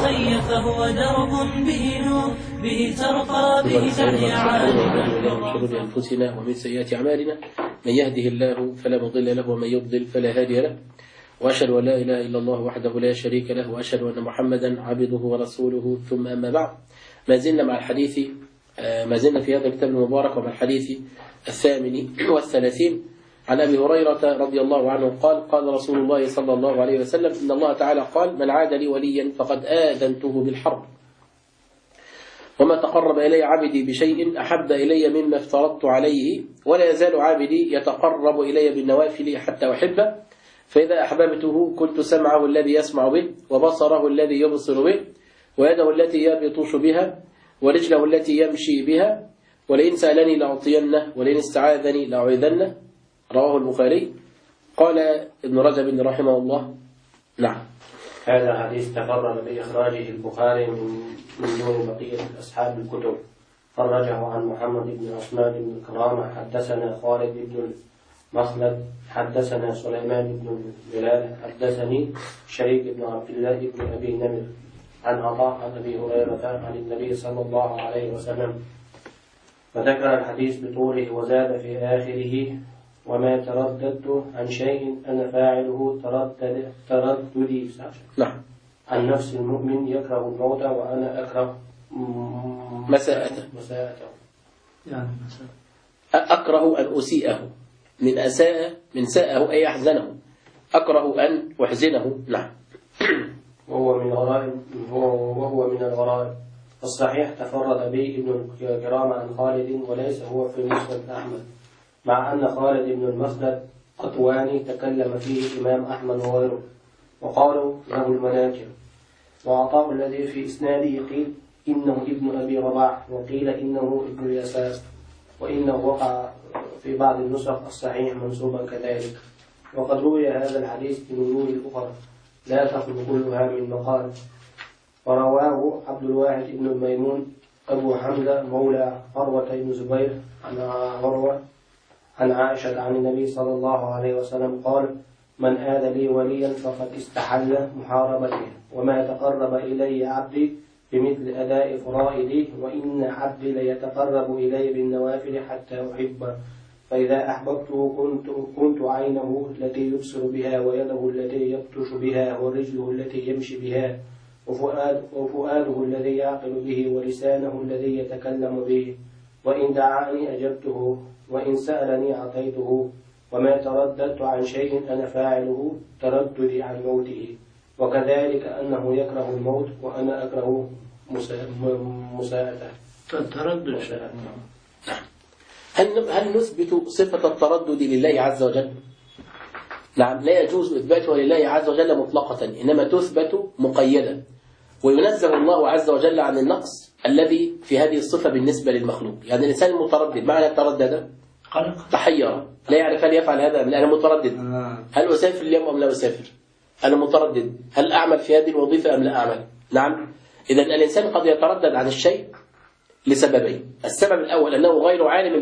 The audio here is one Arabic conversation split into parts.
الصي فهو درب به نور به ترقى به تحيا عالما. من شرور أنفسنا ومن سيئات أعمالنا من يهده الله فلا مضل له ومن يضلل فلا هادي له وأشهد أن لا إله إلا الله وحده لا شريك له وأشهد أن محمدا عبده ورسوله ثم أما بعد. ما زلنا في هذا الكتاب المبارك ومع الحديث 38 عن أبي هريرة رضي الله عنه قال قال رسول الله صلى الله عليه وسلم إن الله تعالى قال من عاد لي وليا فقد آذنته بالحرب وما تقرب إلي عبدي بشيء أحب إلي مما افترضت عليه ولا يزال عبدي يتقرب إلي بالنوافل حتى أحبه فإذا أحببته كنت سمعه الذي يسمع به وبصره الذي يبصر به ويده التي يبطش بها ورجله التي يمشي بها ولئن سألني لأعطينه ولئن استعاذني لأعيذنه. رواه البخاري. قال ابن رجب رحمه الله نعم هذا حديث تفرد بإخراجه البخاري من دون بقية أصحاب الكتب. خرجه عن محمد بن عثمان بن كرامة حدثنا خالد بن مخلد حدثنا سليمان بن بلال حدثني شريك بن عبد الله بن أبي نمر عن عطاء عن أبي هريرة عن النبي صلى الله عليه وسلم فذكر الحديث بطوله وزاد في آخره وما ترددت عن شيء أنا فاعله ترددي نعم عن نفس المؤمن يكره الموت وأنا أكره مساءته يعني أكره أن أسيئه من أساء من ساءه أي أحزنه أكره أن أحزنه. نعم وهو من الغرائب. الصحيح تفرد به ابن كرام عن خالد وليس هو في مسند أحمد مع أن خالد بن المخلد قطواني تكلم فيه الإمام أحمد وغيره وقالوا له المناكر. وعطاء الذي في إسناده قيل إنه ابن أبي رباح وقيل إنه ابن اليساس وإنه وقع في بعض النسخ الصحيح منسوبا كذلك. وقد روي هذا الحديث بوجوه أخرى لا تخلو كلها من مقال. ورواه عبد الواحد بن الميمون أبو حمزة مولى عروة بن زبير عن عروة عن عائشة عن النبي صلى الله عليه وسلم قال من آذى لي وليا فقد استحل محاربته وما تقرب إلي عبدي بمثل أداء فرائدي وإن عبدي ليتقرب إلي بالنوافل حتى أحبه فإذا أحببته كنت عينه التي يبصر بها ويده التي يبطش بها ورجله التي يمشي بها وفؤاده الذي يعقل به ولسانه الذي يتكلم به وإن دعاني أجبته وإن سألني أعطيته وما ترددت عن شيء أنا فاعله ترددي عن موته وكذلك أنه يكره الموت وأنا أكره مساءته. تردد هل نثبت صفة التردد لله عز وجل؟ نعم لا يجوز إثباتها لله عز وجل مطلقة إنما تثبت مقيدة وينزه الله عز وجل عن النقص الذي في هذه الصفة بالنسبة للمخلوق. يعني الإنسان المتردد معنى التردد تحير لا يعرف هل يفعل هذا أم لا. أنا متردد هل أسافر اليوم أم لا أسافر؟ أنا متردد هل أعمل في هذه الوظيفة أم لا أعمل؟ نعم. إذا الإنسان قد يتردد عن الشيء لسببين. السبب الأول أنه غير عالم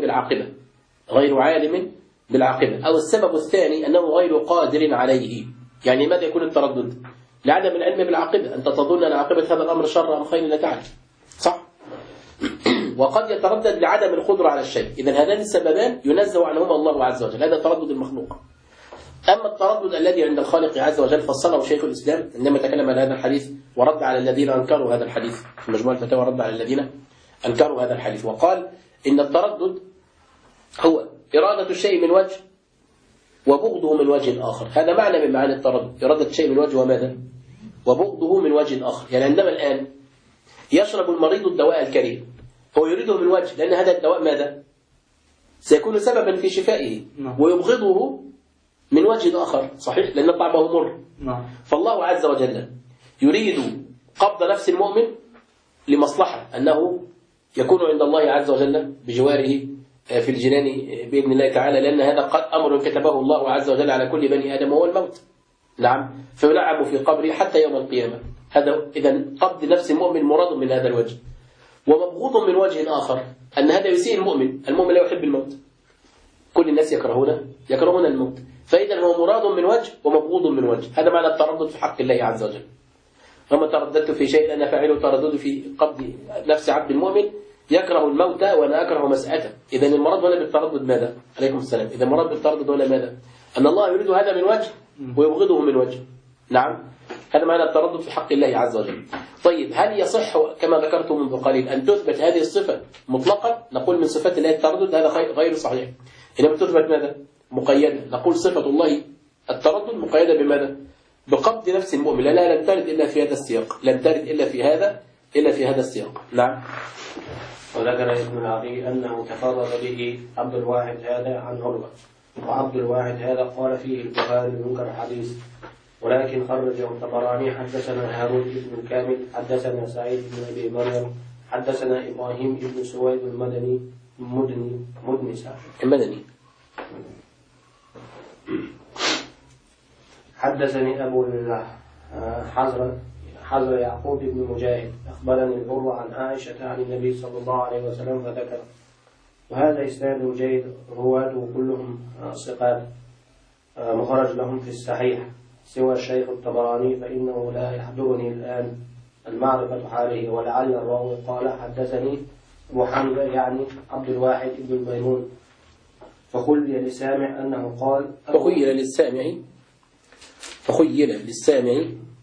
بالعاقبة أو السبب الثاني أنه غير قادر عليه. يعني ماذا يكون التردد؟ لعدم العلم بالعاقبة. أنت تظن أن عاقبة هذا الأمر شر أم خير لا تعرف صح؟ وقد يتردد لعدم القدرة على الشيء. إذا هذان السببان ينزه عنهما الله عز وجل. هذا تردد المخلوق. أما التردد الذي عند الخالق عز وجل فصله شيخ الإسلام عندما تكلم عن هذا الحديث ورد على الذين أنكروا هذا الحديث في مجموع الفتاوى رد على الذين أنكروا هذا الحديث وقال إن التردد هو إرادة الشيء من وجه وبغضه من وجه آخر. هذا معنى من معاني التردد. إرادة الشيء من وجه وماذا؟ وبغضه من وجه آخر. يعني عندما الآن يشرب المريض الدواء الكريم هو يريده من وجه لأن هذا الدواء ماذا؟ سيكون سببا في شفائه ويبغضه من وجه آخر صحيح لأن طعمه مر. فالله عز وجل يريد قبض نفس المؤمن لمصلحة أنه يكون عند الله عز وجل بجواره في الجنان بإذن الله تعالى لأن هذا قد أمر كتبه الله عز وجل على كل بني آدم وهو الموت. نعم فيلعب في قبره حتى يوم القيامة. هذا إذا قبض نفس المؤمن مراد من هذا الوجه. ومبغوض من وجه آخر أن هذا يسيء المؤمن لا يحب الموت. كل الناس يكرهون الموت. فإذا هو مراد من وجه ومبغوض من وجه. هذا معنى التردد في حق الله عز وجل. وما ترددت في شيء أنا فاعله تردد في قبض نفس عبد المؤمن يكره الموت وأنا أكره مسأته. إذا المراد ولا بالتردد ماذا؟ عليكم السلام. إذا المراد بالتردد ولا ماذا؟ أن الله يريد هذا من وجه ويبغضه من وجه. نعم، هذا معنى التردد في حق الله عز وجل. طيب، هل يصح كما ذكرت منذ قليل أن تثبت هذه الصفة مطلقا؟ نقول من صفات الله التردد، هذا غير صحيح. إنما تثبت ماذا؟ مقيدة. نقول صفة الله التردد مقيدة بماذا؟ بقبض نفس المؤمن، لا لن ترد إلا في هذا السياق، لن ترد إلا في هذا السياق. نعم. وذكر ابن العقيل أنه تفرد به عبد الواحد هذا عن عروة، وعبد الواحد هذا قال فيه البخاري منكر الحديث، ولكن خرجه الطبراني. حدثنا هارون بن الكامل حدثنا سعيد بن أبي مريم حدثنا إبراهيم بن سويد المدني حدثني أبو حزر يعقوب بن مجاهد أخبرني البر عن عائشة عن النبي صلى الله عليه وسلم فذكر. وهذا إسناد جيد، رواته كلهم ثقات مخرج لهم في الصحيح سوى الشيخ الطبراني، فإنه لا يحضرني الآن المعرفة حاله، ولعل الراوي قال حدثني أبو حمزة يعني عبد الواحد بن الميمون، فخيل للسامع أنه قال فخيل للسامع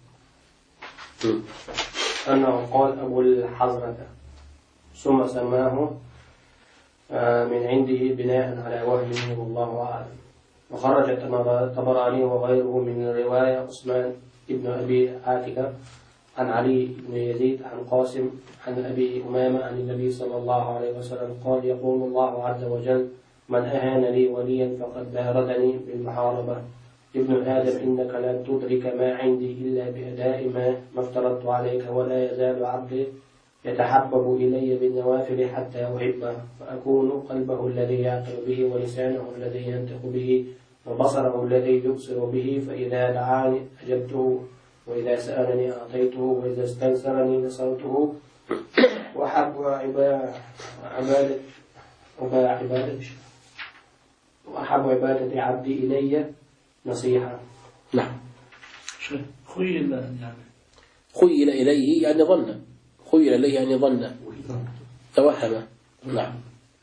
أنه قال أبو الحزرة، ثم سماه من عنده بناء على وهمه والله أعلم. وخرج الطبراني وغيره من رواية عثمان بن أبي عاتكة عن علي بن يزيد عن قاسم عن أبي أمامة عن النبي صلى الله عليه وسلم قال يقول الله عز وجل من أهان لي وليا فقد باردني بالمحاربة. ابن آدم إنك لن تدرك ما عندي إلا بأداء ما افترضت عليك، ولا يزال عبدي يتحبب إلي بالنوافل حتى أحبه، فأكون قلبه الذي يعقل به، ولسانه الذي ينطق به، وبصره الذي يبصر به، فإذا دعاني أجبته، وإذا سألني أعطيته، وإذا استنصرني نصرته، وأحب عبادة عبدي إلي نصيحة. نعم. خيل إليه يعني ظن، خيل إليه يعني ظن، توهم. نعم.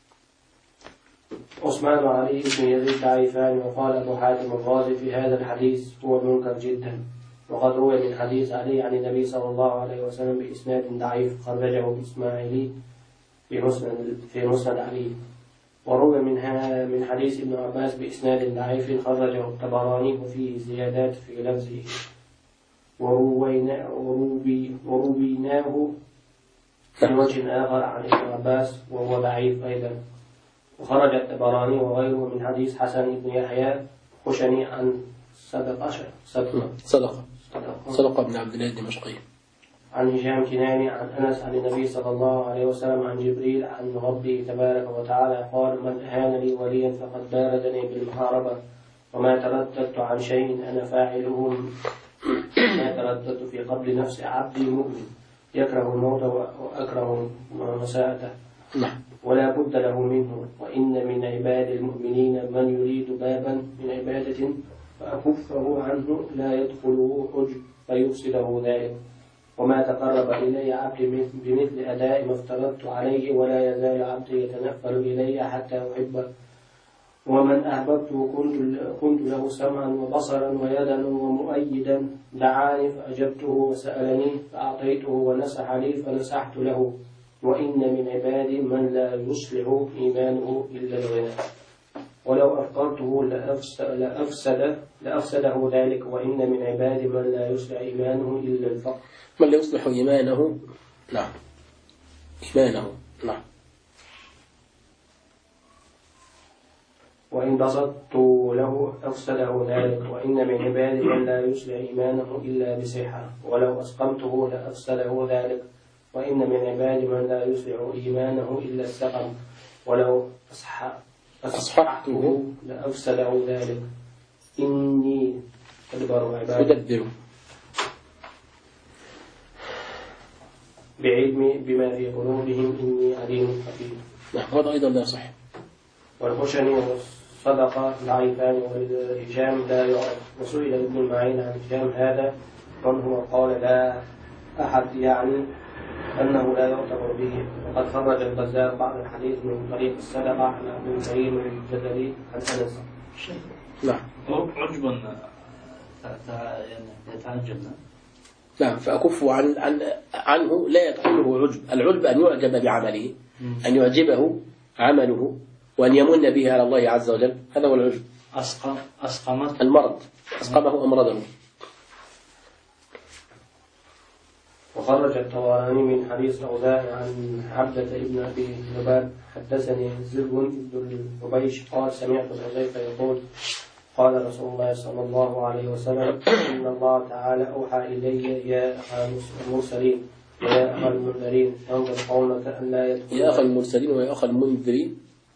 عثمان وعلي بن يزيد ضعيفان، وقال أبو حاتم الرازي في هذا الحديث هو منكر جدا. وقد روي من حديث علي عن النبي صلى الله عليه وسلم بإسناد ضعيف خرجه الإسماعيلي في مسند علي. وروي من حديث ابن عباس بإسناد ضعيف خرجه الطبراني وفيه زيادات في لفظه. ورويناه من وجه آخر عن ابن عباس وهو ضعيف أيضا. وخرج الطبراني وغيره من حديث حسن بن يحيى خشني عن صدقة بن عبد الله الدمشقي عن هشام كناني عن أنس عن النبي صلى الله عليه وسلم عن جبريل عن ربه تبارك وتعالى قال من أهان لي وليا فقد باردني بالمحاربة، وما ترددت عن شيء أنا فاعله، ما ترددت في قبل نفس عبدي مؤمن يكره الموت وأكره مساءته، ولا بد له منه. وإن من عباد المؤمنين من يريد بابا من عبادة فأكفه عنه لا يدخله حج فيفسده ذلك. وما تقرب إلي عبدي بمثل أداء ما افترضت عليه، ولا يزال عبدي يتنفل إلي حتى أحبه. ومن أحببته كنت له سمعا وبصرا ويدا ومؤيدا، دعاني فأجبته، وسألني فأعطيته، ونصح لي فنصحت له. وإن من عبادي من لا يصلح إيمانه إلا الغنى، ولو أفقرته لأفسده ذلك. وإن من عبادي من لا يصلح إيمانه إلا الفقر، من لا يصلح إيمانه. نعم. وإن بسطت له أفسده ذلك. وإن من عبادي من لا يصلح إيمانه إلا بصحة، ولو أسقمته لأفسده ذلك. وإن من عبادي من لا يصلح إيمانه إلا السقم، ولو أصححته لأفسده ذلك. إني أدبر عبادي بعلمي بما في قلوبهم إني عليم حكيم. هذا أيضا لا صح. والخشني والصدقة ضعيفان، والهشام لا يعرف. وسئل ابن معين عن هشام هذا من هو قال لا أحد يعني أنه لا يعتبر به. وقد خرج البزار بعض الحديث من طريق السلقة عن أبي كريم الجدلي عن أنس. نعم. عجبا يعني يتعجب. نعم. فأكف عنه لا يدخله عجب. العجب أن يعجب بعمله، أن يعجبه عمله، وأن يمن به على الله عز وجل، هذا هو العجب. أسقمت المرض، أسقمه أمرضه. وخرج الطبراني من حديث أوزاعي عن عبدة ابن أبي ذباب حدثني زر بن الحبيش قال سمعت حذيفة يقول قال رسول الله صلى الله عليه وسلم إن الله تعالى أوحى إلي يا أخا المرسلين ويا أخا المنذرين أنذر قومك أن لا يدخلوا. يا أخا المرسلين ويا أخا المنذرين.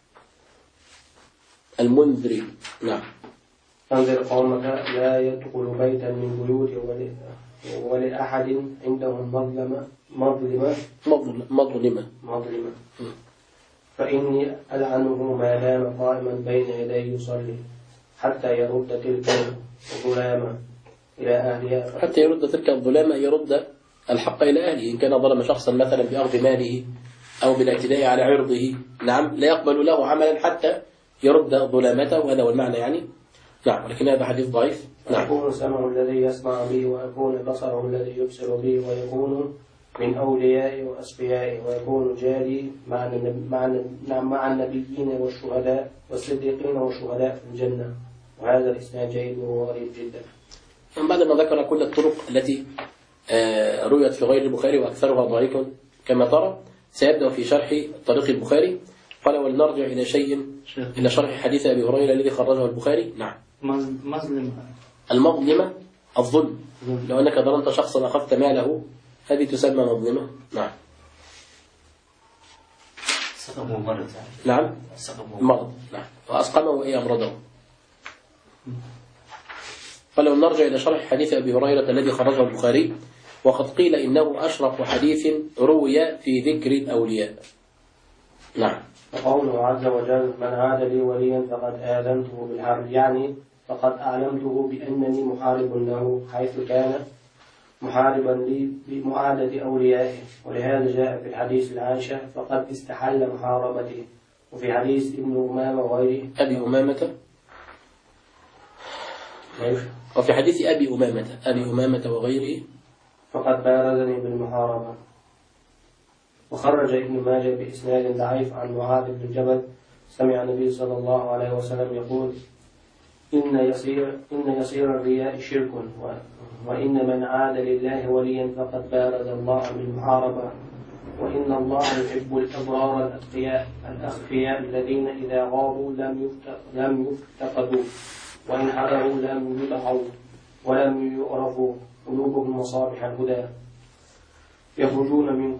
المنذرين. نعم. أنذر قومك لا يدخل بيتا من بيوت ولأحد عندهم مظلمة فإني ألعنه ما دام قائما بين يدي يصلي حتى يرد تلك الظلامة إلى أهلها. حتى يرد تلك الظلامة، يرد الحق إلى أهله. إن كان ظلم شخصا مثلا بأخذ ماله أو بالاعتداء على عرضه، نعم، لا يقبل له عملا حتى يرد ظلامته، وهذا هو المعنى يعني. نعم. ولكن هذا حديث ضعيف. نعم. ويكون سمعه الذي يسمع به، ويكون بصره الذي يبصر به، ويكون من أوليائه وأصفيائه، ويكون جاري مع النبيين والشهداء والصديقين والشهداء في الجنة. وهذا الإسناد جيد وغريب جدا. بعد ما ذكر كل الطرق التي رويت في غير البخاري وأكثرها ضعيف كما ترى، سيبدأ في شرح طريق البخاري. قال ولنرجع إلى شيء، إلى شرح حديث أبي هريرة الذي خرجه البخاري. نعم. المظلمة الظلم. لو أنك ظلمت شخصا أخذت ماله، هذه تسمى مظلمة. نعم. سقمه مرض. نعم. مرض. نعم. وأسقمه أي أمرضه. فلو نرجع إلى شرح حديث أبي هريرة الذي خرجه البخاري، وقد قيل إنه أشرف حديث روي في ذكر الأولياء. نعم. وقوله عز وجل من عاد لي وليا فقد آذنته بالحرب، يعني فقد أعلمته بأنني محارب له، حيث كان محاربا لي بمعادة أوليائه. ولهذا جاء في الحديث العائشة فقد استحل محاربته. وفي حديث ابن أمامة وغيره أبي أمامة، وفي حديث أبي أمامة وغيره فقد بارزني بالمحاربة. وخرج ابن ماجه بإسناد ضعيف عن معاذ بن جبل سمع النبي صلى الله عليه وسلم يقول إن يسير الرياء شرك، وإن من عاد لله وليا فقد بارز الله بالمحاربة، وإن الله يحب الأبرار الأخفياء الذين إذا غابوا لم يفتقدوا، وإن حضروا لم يدعوا ولم يعرفوا، قلوبهم مصابيح الهدى، يخرجون من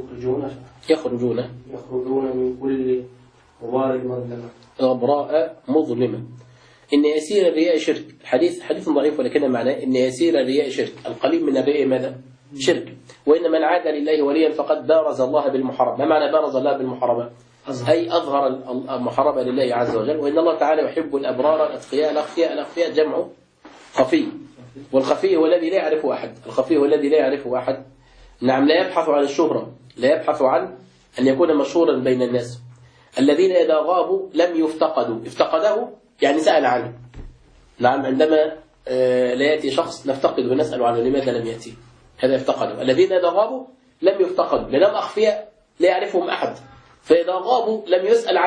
كل غبار المظلمة. غبراء مظلمة. إن يسير الرياء شرك. حديث ضعيف، ولكن معناه إن يسير الرياء شرك. القليل من الرياء ماذا؟ شرك. وإن من عاد لله وليا فقد بارز الله بالمحاربة. ما معنى بارز الله بالمحاربة؟ أي أظهر المحاربة لله عز وجل. وإن الله تعالى يحب الأبرار الأتقياء. الأخفياء جمع خفي، والخفي هو الذي لا يعرفه أحد. نعم. لا يبحث عن الشهرة، لا يبحث عن أن يكون مشهورا بين الناس. الذين إذا غابوا لم يفتقدوا. افتقده يعني سأل عنه. نعم. عندما لا يأتي شخص نفتقد ونسأل عنه لماذا لم يأتي، هذا يفتقده. الذين إذا غابوا لم يفتقدوا لأنهم أخفياء لا يعرفهم أحد، فإذا غابوا لم يسأل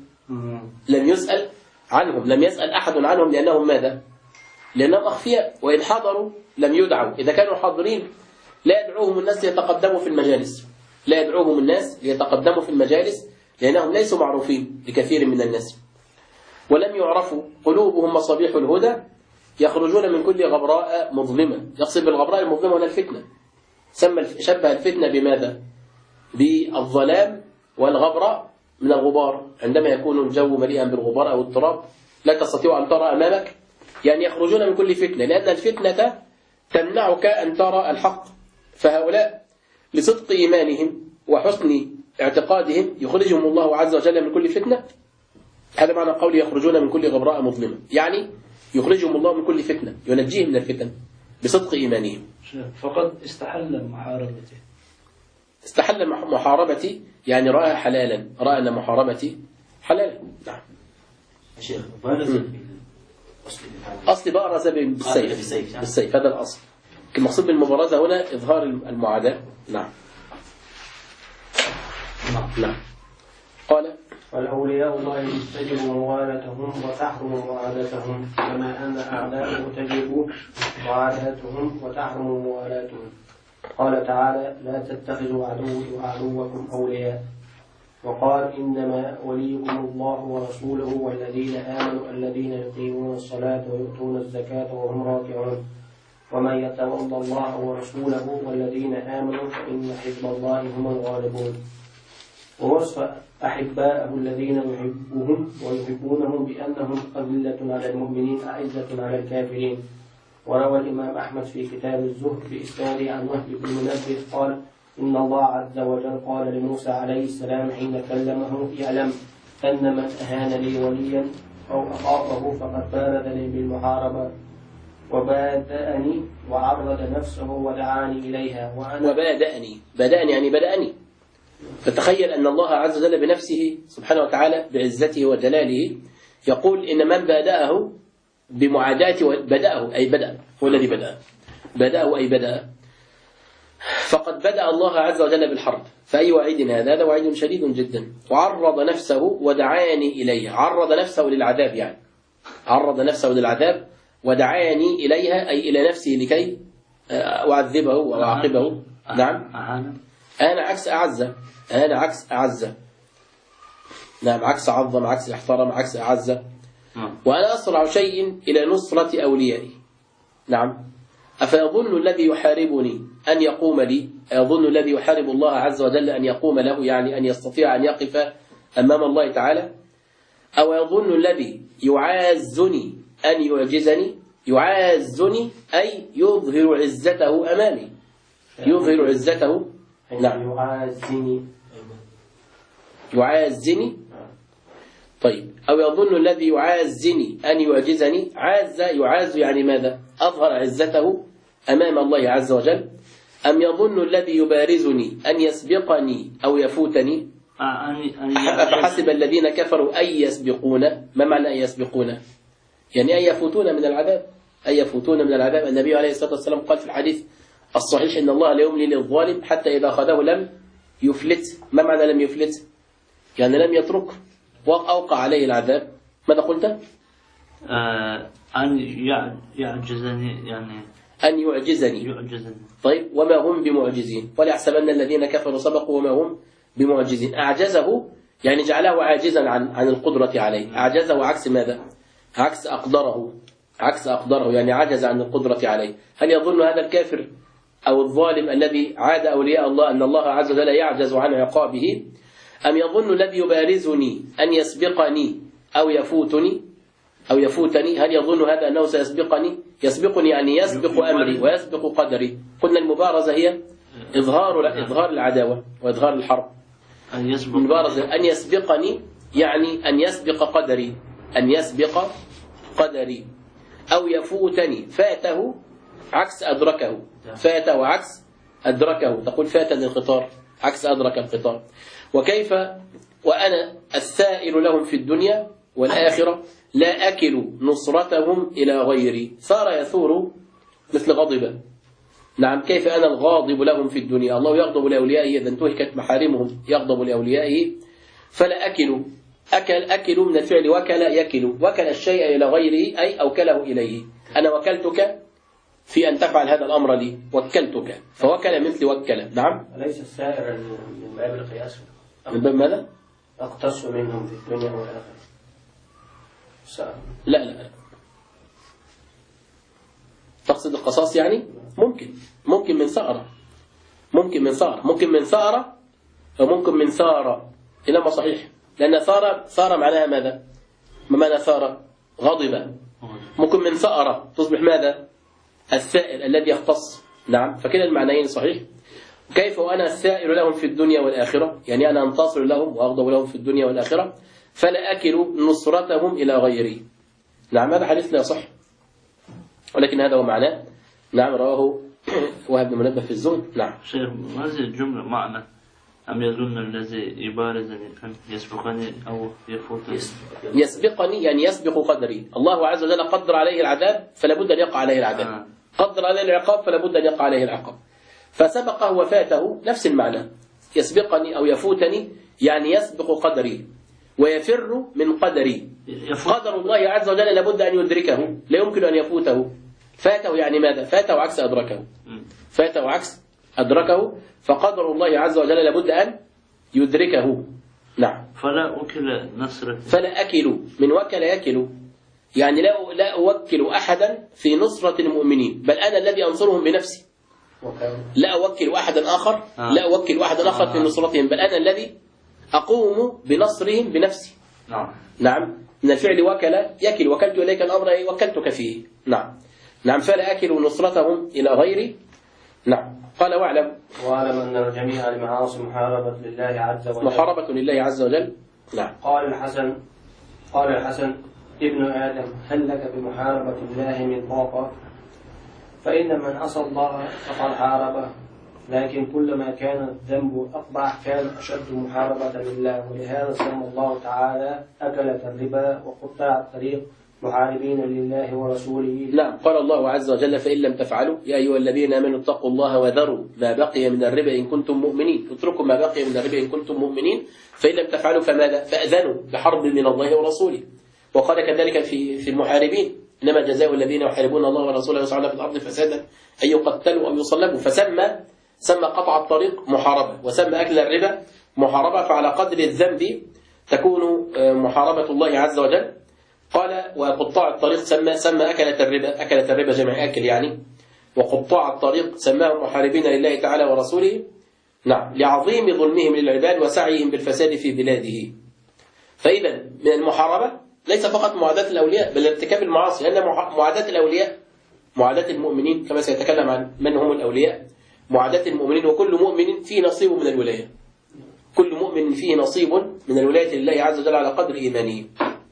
عنهم، لم يسأل أحد عنهم، لأنهم ماذا؟ لأنهم أخفياء. وإن حضروا لم يدعوا. إذا كانوا حاضرين لا يدعوهم الناس ليتقدموا في المجالس، لأنهم ليسوا معروفين لكثير من الناس. ولم يعرفوا، قلوبهم مصابيح الهدى، يخرجون من كل غبراء مظلمة. يقصد بالغبراء المظلمة هنا الفتنة. شبه الفتنة بماذا؟ بالظلام والغبراء من الغبار. عندما يكون الجو مليئا بالغبار أو التراب لا تستطيع أن ترى أمامك، يعني يخرجون من كل فتنة، لأن الفتنة تمنعك أن ترى الحق. فهؤلاء لصدق إيمانهم وحسن اعتقادهم يخرجهم الله عز وجل من كل فتنة. هذا معنى قول يخرجون من كل غبراء مظلمة، يعني يخرجهم الله من كل فتنة، ينجيهم من الفتن. بصدق إيمانهم. فقد استحل محاربته. استحل محاربتي يعني رأى حلالا، رأى أن محاربتي حلالا. نعم. شيخ بارز أصل بارز بالسيف هذا الأصل. المقصود بالمبارزة هنا إظهار المعاداة. نعم. نعم. قال فالأولياء الله تجب موالاتهم وتحرم معاداتهم، كما أن أعداءه تجب معاداتهم وتحرم موالاتهم. قال تعالى: لا تتخذوا عدوي وعدوكم أولياء. وقال: إنما وليكم الله ورسوله والذين آمنوا الذين يقيمون الصلاة ويؤتون الزكاة وهم راكعون. ومن يتولى الله ورسوله والذين آمنوا فإن حزب الله هم الغالبون. ووصف أحباءه الذين يحبهم ويحبونهم بأنهم أذلة على المؤمنين أعزة على الكافرين. وروى الإمام أحمد في كتاب الزهد بإسناده عن وهب بن منبه قال: إن الله عز وجل قال لموسى عليه السلام حين كلمه: اعلم أن من أهان لي وليا أو أخافه فقد باردني بالمحاربة وبادأني وعرض نفسه ودعاني إليها. وأنا بدأني يعني بدأني. فتخيل أن الله عز وجل بنفسه سبحانه وتعالى بعزته وجلاله يقول إن من بدأه بمعاداة بدأه أي بدأ، هو الذي بدأه أي بدأ، فقد بدأ الله عز وجل بالحرب. فأي وعيد هذا وعيد شديد جدا. وعرض نفسه ودعاني إليه. عرض نفسه للعذاب، يعني عرض نفسه للعذاب ودعاني إليها أي إلى نفسه لكي أعذبه وأعاقبه. نعم. أنا عكس أعزة. أنا عكس أعزة. نعم. عكس عظم، عكس احترم، عكس أعزة. وأنا أسرع شيء إلى نصرة أوليائي. نعم. أفيظن الذي يحاربني أن يقوم لي؟ أيظن الذي يحارب الله عز وجل أن يقوم له، يعني أن يستطيع أن يقف أمام الله تعالى؟ أو يظن الذي يعازني أن يعجزني؟ يعازني أي يظهر عزته أمامي، يظهر عزته. نعم. يعازني. طيب. أو يظن الذي يعازني أن يعجزني؟ يعاز يعني ماذا؟ أظهر عزته أمام الله عز وجل. أم يظن الذي يبارزني أن يسبقني أو يفوتني؟ أفحسب الذين كفروا أن يسبقون. ما معنى أن يسبقون؟ يعني أن يفوتون من العذاب، أن يفوتون من العذاب. النبي عليه الصلاة والسلام قال في الحديث الصحيح: إن الله لا يملي للظالم حتى إذا أخذه لم يفلت. ما معنى لم يفلت؟ يعني لم يتركه وأوقع عليه العذاب. ماذا قلت؟ أن يعجزني، يعني أن يعجزني. طيب. وما هم بمعجزين وليحسبن الذين كفروا سبقوا وما هم بمعجزين. أعجزه يعني جعله عاجزا عن القدرة عليه. أعجزه عكس ماذا؟ عكس أقدره. عكس أقدره يعني عجز عن القدرة عليه. هل يظن هذا الكافر أو الظالم الذي عاد أولياء الله أن الله عز وجل يعجز عن عقابه؟ أم يظن الذي يبارزني أن يسبقني أو يفوتني؟ هل يظن هذا أنه سيسبقني؟ يسبقني يعني يسبق أمري ويسبق قدري. قلنا المبارزة هي إظهار العداوة وإظهار الحرب. المبارزة أن يسبقني يعني أن يسبق قدري، أن يسبق قدري. أو يفوتني. فاته عكس أدركه. فاته عكس أدركه. تقول فاتني القطار عكس أدرك القطار. وكيف وأنا السائل لهم في الدنيا والآخرة لا أكل نصرتهم إلى غيري. ثار يثور مثل غضب. نعم. كيف أنا الغاضب لهم في الدنيا؟ الله يغضب لأوليائه إذا انتهكت محارمهم، يغضب لأوليائه. فلا أكل. أكل من الفعل وكل يكل. وكل الشيء إلى غيره أي أوكله إليه. أنا وكلتك في أن تفعل هذا الأمر لي، وكلتك. فوكل مثل وكل. نعم. أليس السائر من باب القياس؟ من باب ماذا؟ أقتص منهم في الدنيا والآخرة. لا. تقصد القصاص يعني؟ ممكن من ثأرة. ممكن من ثأرة وممكن من ثارة. إنما صحيح. لأن ثارة معناها ماذا؟ ما معنى ثارة؟ غضب. ممكن من ثأرة تصبح ماذا؟ الثائر الذي يختص. نعم. فكلا المعنيين صحيح. كيف وأنا الثائر لهم في الدنيا والآخرة، يعني أنا أنتصر لهم وأغضب لهم في الدنيا والآخرة. فلا أكل نصرتهم إلى غيري. نعم. هذا حديث لا صح، ولكن هذا هو معناه. نعم رواه وهب بن منبه في الزهد. نعم. شيخ هذه الجملة معنى أم يظن الذي يبارزني أن يسبقني أو يفوتني؟ يسبقني يعني يسبق قدري. الله عز وجل قدر عليه العذاب فلا بد أن يقع عليه العذاب، قدر عليه العقاب فلا بد أن يقع عليه العقاب، فسبقه وفاته نفس المعنى. يسبقني أو يفوتني يعني يسبق قدري ويفر من قدري. قدر الله عز وجل لابد أن يدركه، لا يمكن أن يفوته. فاته يعني ماذا؟ فاته عكس أدركه، فاته عكس أدركه، فقدر الله عز وجل لابد أن يدركه. نعم. فلا أكل نصرة، فلا أكل من وكل يكل، يعني لا أوكل أحدا في نصرة المؤمنين، بل أنا الذي أنصرهم بنفسي. لا أوكل أحدا آخر، لا أوكل أحدا آخر في نصرتهم، بل أنا الذي أقوم بنصرهم بنفسي. نعم. من الفعل وكل يكل، وكلت إليك الأمر أي وكلتك فيه. نعم. نعم. فلا أكل نصرتهم إلى غيري. نعم. قال واعلم أن جميع المعاصي محاربة لله عز وجل، محاربة لله عز وجل. نعم. قال الحسن ابن آدم هل لك بمحاربة الله من طاقة؟ فإن من عصى الله فقد حاربه، لكن كلما كان الذنب أقبح كان أشد محاربة لله، ولهذا سمى الله تعالى أكلة الربا وقطاع الطريق محاربين لله ورسوله. نعم. قال الله عز وجل فإن لم تفعلوا يا أيها الذين آمنوا اتقوا الله وذروا ما بقي من الربا إن كنتم مؤمنين، اتركوا ما بقي من الربا إن كنتم مؤمنين، فإن لم تفعلوا فماذا؟ فأذنوا بحرب من الله ورسوله. وقال كذلك في المحاربين إنما جزاء الذين يحاربون الله ورسوله ويسعون في الأرض فسادا أن يقتلوا أو يصلبوا، فسمى قطع الطريق محاربة، وسمى أكل الربا محاربة، فعلى قدر الذنب تكون محاربة الله عز وجل. قال وقطاع الطريق سمى أكلة الربا جمع أكل يعني، وقطاع الطريق سماهم محاربين لله تعالى ورسوله. نعم. لعظيم ظلمهم للعباد وسعيهم بالفساد في بلاده. فإذا من المحاربة ليس فقط معاداة الأولياء بل ارتكاب المعاصي، لأن معاداة الأولياء معاداة المؤمنين كما سيتكلم عن من هم الأولياء، معاداة المؤمنين، وكل مؤمن فيه نصيب من الولاية، كل مؤمن فيه نصيب من الولاية لله عز وجل على قدر إيمانه.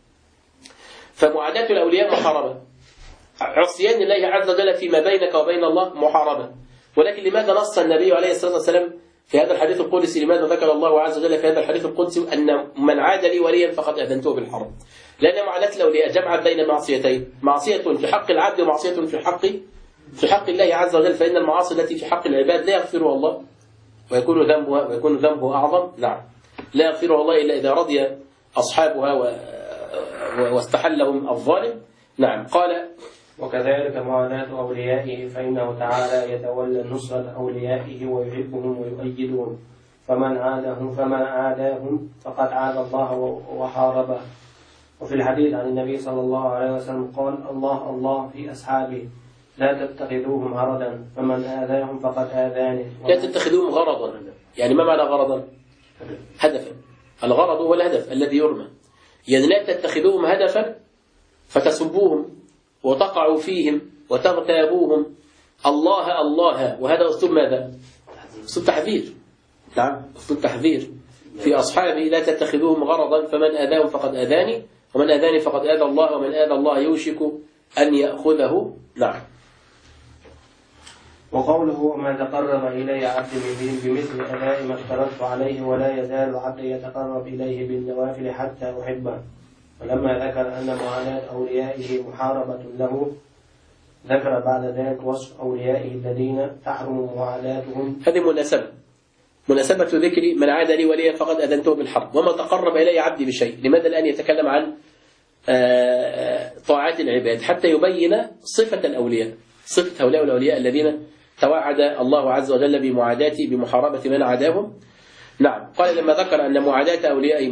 فمعاداة الأولياء محاربة، عصيان الله عز وجل فيما بينك وبين الله محاربة. ولكن لماذا نص النبي عليه الصلاة والسلام في هذا الحديث القدسي، لماذا ذكر الله عز وجل في هذا الحديث القدسي أن من عاد لي وليا فقد أذنته بالحرب؟ لأن معاداة الأولياء جمعت بين معصيتين، معصية في حق العبد ومعصية في حق الله عز وجل، فإن المعاصي التي في حق العباد لا يغفرها الله ويكون ذنبه أعظم. نعم. لا يغفرها الله إلا إذا رضي أصحابها واستحلهم الظالم. نعم. قال وكذلك معاناة أوليائه، فإنه تعالى يتولى نصرة أوليائه ويحبهم ويؤيدهم، فمن عاداهم فقد عاد الله وحاربه. وفي الحديث عن النبي صلى الله عليه وسلم قال الله الله في أصحابه لا تتخذوهم غرضا، فمن آذاهم فقد آذاني. لا تتخذوهم غرضا، يعني ما معنى غرضا؟ هدفا. الغرض هو الهدف الذي يرمى، يعني لا تتخذوهم هدفا فتسبوهم وتقعوا فيهم وتغتابوهم الله الله، وهذا أسلوب ماذا؟ أسلوب تحذير. نعم. أسلوب تحذير في أصحابي لا تتخذوهم غرضا، فمن آذاهم فقد آذاني، ومن آذاني فقد آذى الله، ومن آذى الله يوشك أن يأخذه. نعم. وقوله وما تقرب إلي عبد بمثل أداء ما افترضت عليه، ولا يزال عبدي يتقرب إليه بالنوافل حتى أحبه. ولما ذكر أن معاناة أوليائه محاربة له، ذكر بعد ذلك وصف أوليائه الذين تحرم معاداتهم. هذه مناسبة ذكر من عاد لي وليا فقد أذنته بالحرب. وما تقرب إلي عبدي بشيء، لماذا الآن يتكلم عن طاعات العباد؟ حتى يبين صفة الأولياء، صفة هؤلاء الأولياء الذين توعد الله عز وجل بمحاربة من عاداهم. نعم. قال لما ذكر أن معاداة أوليائه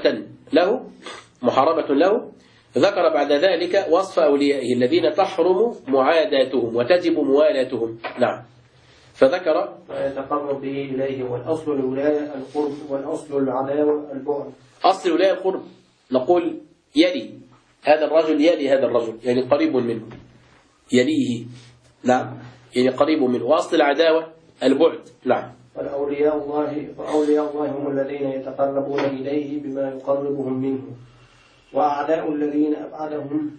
محاربة له، ذكر بعد ذلك وصف أوليائه الذين تحرم معاداتهم وتجب موالاتهم. نعم. فذكر يتقرب به إليه، والأصل الولاية القرب، والأصل العداوة البعد. أصل الولاية القرب، نقول يلي هذا الرجل يلي هذا الرجل، يعني قريب منه، يليه. نعم. يعني قريب منه. وأصل العداوة البعد. نعم. وأولياء الله هم الذين يتقربون إليه بما يقربهم منه، وأعداء الذين أبعدهم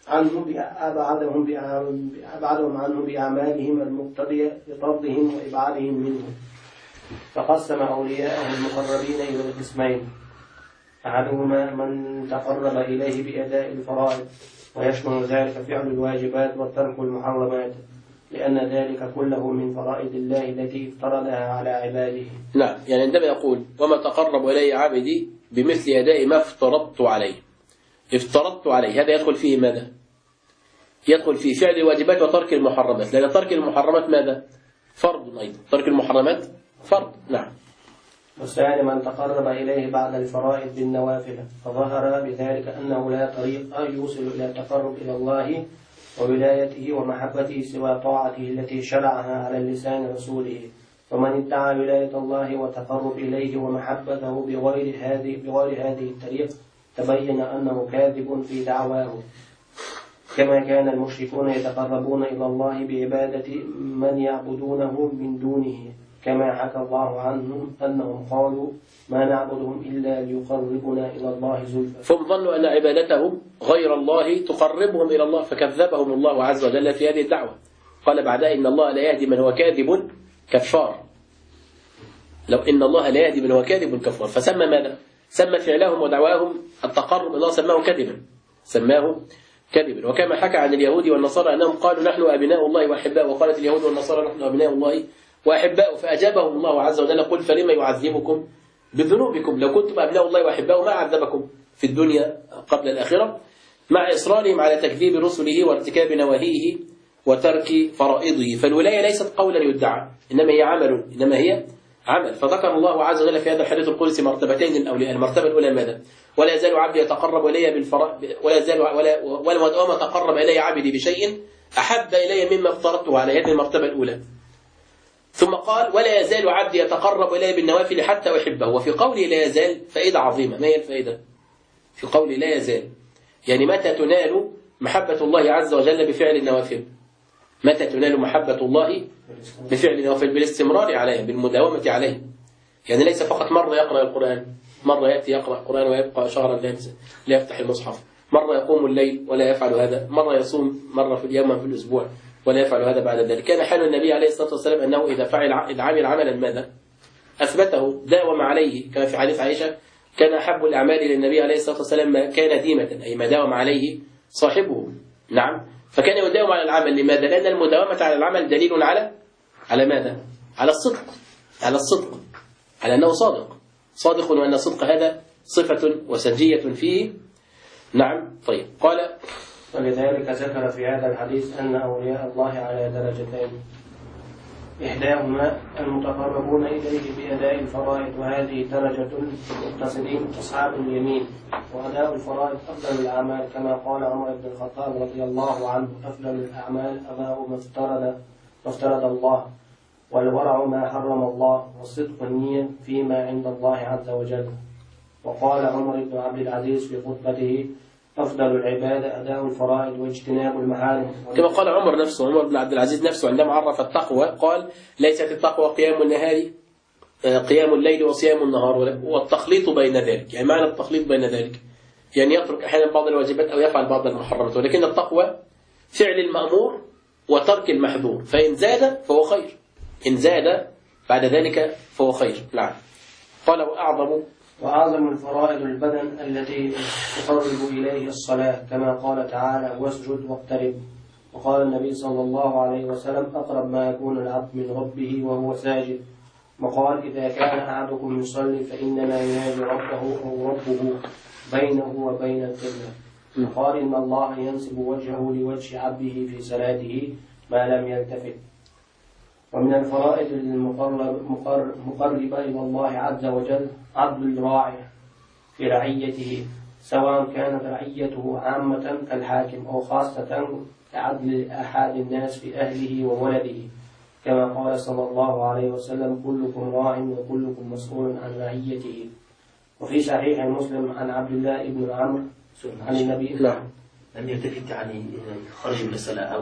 أبعدهم عنه بأعمالهم المقتضية لطردهم وإبعادهم منه. فقسم أولياءه المقربين إلى قسمين: أحدهما من تقرب إليه بأداء الفرائض، ويشمل ذلك فعل الواجبات وترك المحرمات، لأن ذلك كله من فرائض الله التي افترضها على عباده. نعم، يعني عندما يقول وما تقرب إلي عبدي بمثل أداء ما افترضت عليه، افترضت عليه، هذا يدخل فيه ماذا؟ يدخل فيه فعل الواجبات وترك المحرمات، لأن ترك المحرمات ماذا؟ فرض أيضا، ترك المحرمات فرض. نعم. والثاني من تقرب إليه بعد الفرائض بالنوافل، فظهر بذلك أنه لا طريق يوصل إلى التقرب إلى الله وولايته ومحبته سوى طاعته التي شرعها على لسان رسوله. ومن ادعى ولاية الله وتقرب إليه ومحبته بغير هذه الطريق تبين أنه كاذب في دعواه، كما كان المشركون يتقربون إلى الله بعبادة من يعبدونه من دونه، كما حكى الله عنهم أنهم قالوا ما نعبدهم إلا ليقربنا إلى الله زلفى. ثم ظنوا أن عبادتهم غير الله تقربهم إلى الله، فكذبهم الله عز وجل في هذه الدعوة. قال بعدها إن الله لا يهدي من هو كاذب كفار. لو إن الله لا يهدي من هو كاذب كفار، فسمى ماذا؟ سمى فعلهم ودعواهم التقرب إلى الله سماه كذبا، سماه كذبا. وكما حكى عن اليهود والنصارى أنهم قالوا نحن أبناء الله وأحباؤه، وقالت اليهود والنصارى نحن أبناء الله وأحباؤه، فأجابهم الله عز وجل قل فلما يعذبكم بذنوبكم، لو كنتم أبناء الله وأحباؤه ما عذبكم في الدنيا قبل الآخرة، مع إصرارهم على تكذيب رسله وارتكاب نواهيه وترك فرائضه. فالولاية ليست قولا يدعى، إنما هي عمل. فذكر الله عز وجل في هذا الحديث القدسي مرتبتين للأولياء. المرتبة الأولى ماذا؟ ولا يزال عبدي يتقرب إلي وما تقرب إلي عبدي بشيء أحب إلي مما افترضته على. هذه المرتبة الأولى. ثم قال ولا يزال عبدي يتقرب إلي بالنوافل حتى أحبه. وفي قوله لا يزال فائدة عظيمة. ما هي الفائدة؟ في قوله لا يزال يعني متى تنال محبة الله عز وجل بفعل النوافل؟ متى تنال محبة الله بفعل النوافل؟ بالاستمرار عليه، بالمداومة عليه. يعني ليس فقط مرة يقرأ القرآن، مرة يأتي يقرأ القرآن ويبقى شهرا لا يفتح المصحف، مرة يقوم الليل ولا يفعل هذا، مرة يصوم مرة في اليوم في الأسبوع ولا يفعل هذا بعد ذلك. كان حال النبي عليه الصلاة والسلام أنه إذا عمل عملا ماذا؟ أثبته، داوم عليه، كما في حديث عائشة كان أحب الأعمال للنبي عليه الصلاة والسلام ما كان ديمة، أي ما داوم عليه صاحبه. نعم، فكان يداوم على العمل. لماذا؟ لأن المداومة على العمل دليل على ماذا؟ على الصدق، على أنه صادق، وأن الصدق هذا صفة وسجية فيه. نعم. طيب، قال ولذلك ذكر في هذا الحديث أن أولياء الله على درجتين: إحداهما المتقربون إليه بأداء الفرائض، وهذه درجة المقتصدين أصحاب اليمين، وأداء الفرائض أفضل الأعمال، كما قال عمر بن الخطاب رضي الله عنه: أفضل الأعمال أداء ما افترض الله، والورع ما حرم الله، والصدق النية فيما عند الله عز وجل. وقال عمر بن عبد العزيز في خطبته: أفضل العبادة أداء الفرائض واجتناب المحارم. كما قال عمر بن عبد العزيز نفسه عندما عرف التقوى قال: ليست التقوى قيام النهار، قيام الليل وصيام النهار، والتخليط بين ذلك. يعني معنى التخليط بين ذلك يعني يترك أحيانا بعض الواجبات أو يفعل بعض المحرمات، ولكن التقوى فعل المأمور وترك المحظور، فإن زاد فهو خير، إن زاد بعد ذلك فهو خير. نعم. قال: وأعظم الفرائض البدن التي تقرب إليه الصلاة، كما قال تعالى: واسجد واقترب. وقال النبي صلى الله عليه وسلم: أقرب ما يكون العبد من ربه وهو ساجد. وقال: إذا كان أحدكم يصلي فإنما يناجي ربه أو ربه بينه وبين القبلة. وقال: إن الله ينسب وجهه لوجه عبده في صلاته ما لم يلتفت. ومن الفرائض المقربة إلى الله عز وجل عدل الراعي في رعيته، سواء كانت رعيته عامة كالحاكم أو خاصة كعدل أحد الناس في أهله وولده، كما قال صلى الله عليه وسلم: كلكم راع وكلكم مسؤول عن رعيته. وفي صحيح مسلم عن عبد الله بن عمرو عن النبي لم يلتفت يعني خرج من الصلاة أو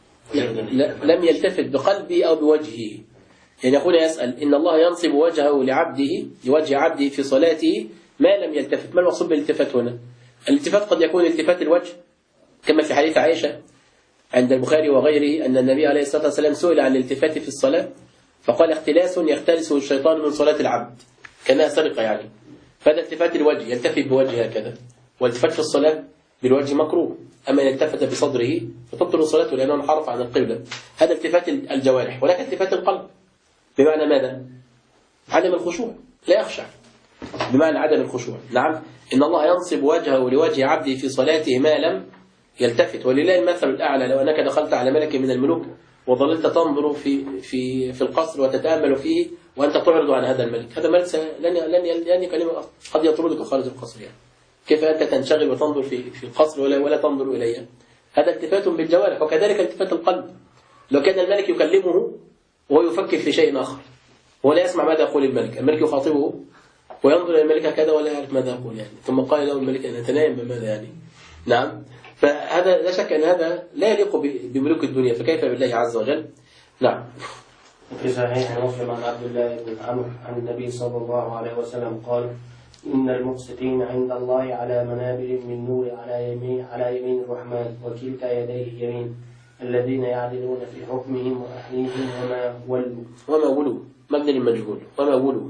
لم يلتفت بقلبه أو بوجهه. يعني أخونا يسأل: إن الله ينصب وجهه لوجه عبده في صلاته ما لم يلتفت. ما المقصود بالالتفات هنا؟ الالتفات قد يكون التفات الوجه كما في حديث عائشة عند البخاري وغيره أن النبي عليه الصلاة والسلام سئل عن الالتفات في الصلاة فقال اختلاس يختلسه الشيطان من صلاة العبد كما سرقة يعني. فهذا التفات الوجه يلتفت بوجه هكذا، والالتفات في الصلاة بالوجه مكروه. أما إن التفت بصدره فتبطل صلاته لأنه انحرف عن القبلة. هذا التفات الجوارح. ولكن التفات القلب بمعنى ماذا؟ عدم الخشوع، لا يخشع، بمعنى عدم الخشوع. نعم، إن الله ينصب وجهه لوجه عبده في صلاته ما لم يلتفت. ولله المثل الأعلى. لو أنك دخلت على ملك من الملوك وظللت تنظر في القصر وتتأمل فيه وأنت تعرض عن هذا الملك، هذا ملك لن يكلمه، قد يطردك خارج القصر يعني. كيف أنت تنشغل وتنظر في القصر ولا تنظر إليه؟ هذا التفات بالجوارح. وكذلك التفات القلب. لو كان الملك يكلمه وهو يفكر في شيء آخر ولا يسمع ماذا يقول الملك، الملك يخاطبه وينظر إلى الملك هكذا ولا يعرف ماذا يقول يعني، ثم قال له الملك أن تنام بماذا يعني. نعم، فهذا لا شك أن هذا لا يليق بملوك الدنيا، فكيف بالله عز وجل. نعم. في صحيح مسلم عن عبد الله بن عمرو عن النبي صلى الله عليه وسلم قال: إن المقسطين عند الله على منابر من نور على يمين الرحمن وكلتا يديه يمين، الذين يعدلون في حكمهم وأهليهم وما ولوا مبني للمجهول. وما ولوا